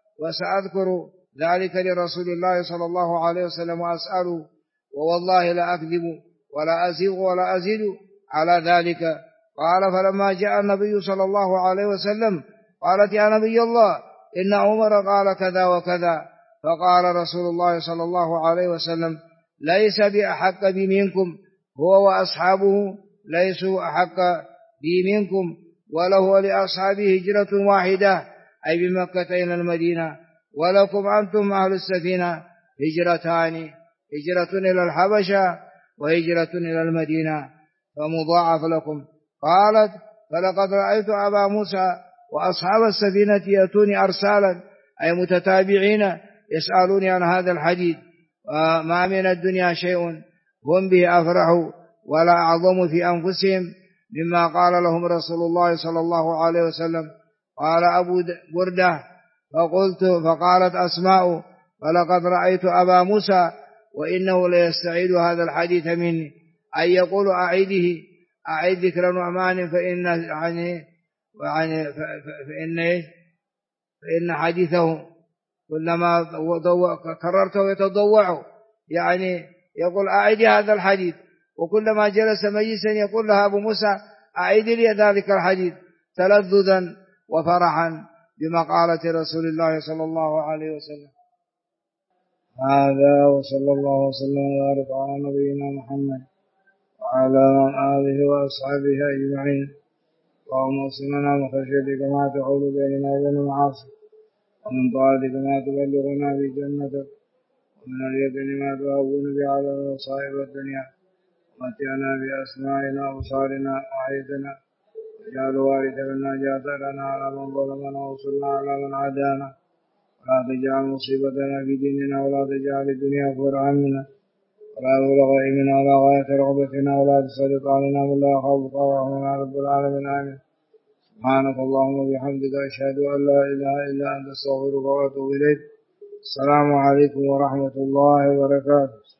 وسأذكر ذلك لرسول الله صلى الله عليه وسلم وأسأله، ووالله لا أكذب ولا أزيغ ولا أزيد على ذلك. قال: فلما جاء النبي صلى الله عليه وسلم قالت: يا نبي الله، إن عمر قال كذا وكذا. فقال رسول الله صلى الله عليه وسلم: ليس بأحق بي منكم، هو وأصحابه ليسوا أحق بي منكم، وله ولأصحابه هجرة واحدة، أي بمكة إلى المدينة، ولكم أنتم أهل السفينة هجرتان، هجرة إلى الحبشة وهجرة إلى المدينة فمضاعف لكم. قالت فلقد رأيت أبا موسى وأصحاب السفينة يأتوني أرسالا أي متتابعين يسألوني عن هذا الحديث، وما من الدنيا شيء هم به أفرحوا ولا أعظم في أنفسهم مما قال لهم رسول الله صلى الله عليه وسلم. قال أبو بردة فقالت أسماء فلقد رأيت أبا موسى وإنه ليستعيد هذا الحديث مني، أي يقول أعيد ذكر نعمان فإن حديثه كلما كررته يتضوع، يعني يقول أعيد هذا الحديث، وكلما جلس مجلسا يقول لها أبو موسى أعيد لي ذلك الحديث تلذذا وفرحا بمقالة رسول الله صلى الله عليه وسلم. هذا وصلى الله وسلم وبارك على نبينا محمد وعلى آله وأصحابه أجمعين. اللهم اغفر لنا من خشيتك ما تحول بيننا وبين معاصيك، ومن طاعتك ما تبلغنا به جنتك، ومن اليقين ما تهون به علينا مصائب الدنيا، ومتعنا بأسماعنا وأبصارنا وأحييتنا، واجعل الوارث منا جاثرنا على من ظلمنا وانصرنا على من عادانا، ولا تجعل مصيبتنا في ديننا، ولا تجعل الدنيا أكبر همنا ولا مبلغ علمنا ولا غاية رغبتنا، ولا تسلط علينا من لا يخافك ويرحمنا رب العالمين. آمين. سبحانك اللهم وبحمدك أشهد أن لا إله إلا أنت أستغفرك وأتوب إليك. السلام عليكم ورحمة الله وبركاته.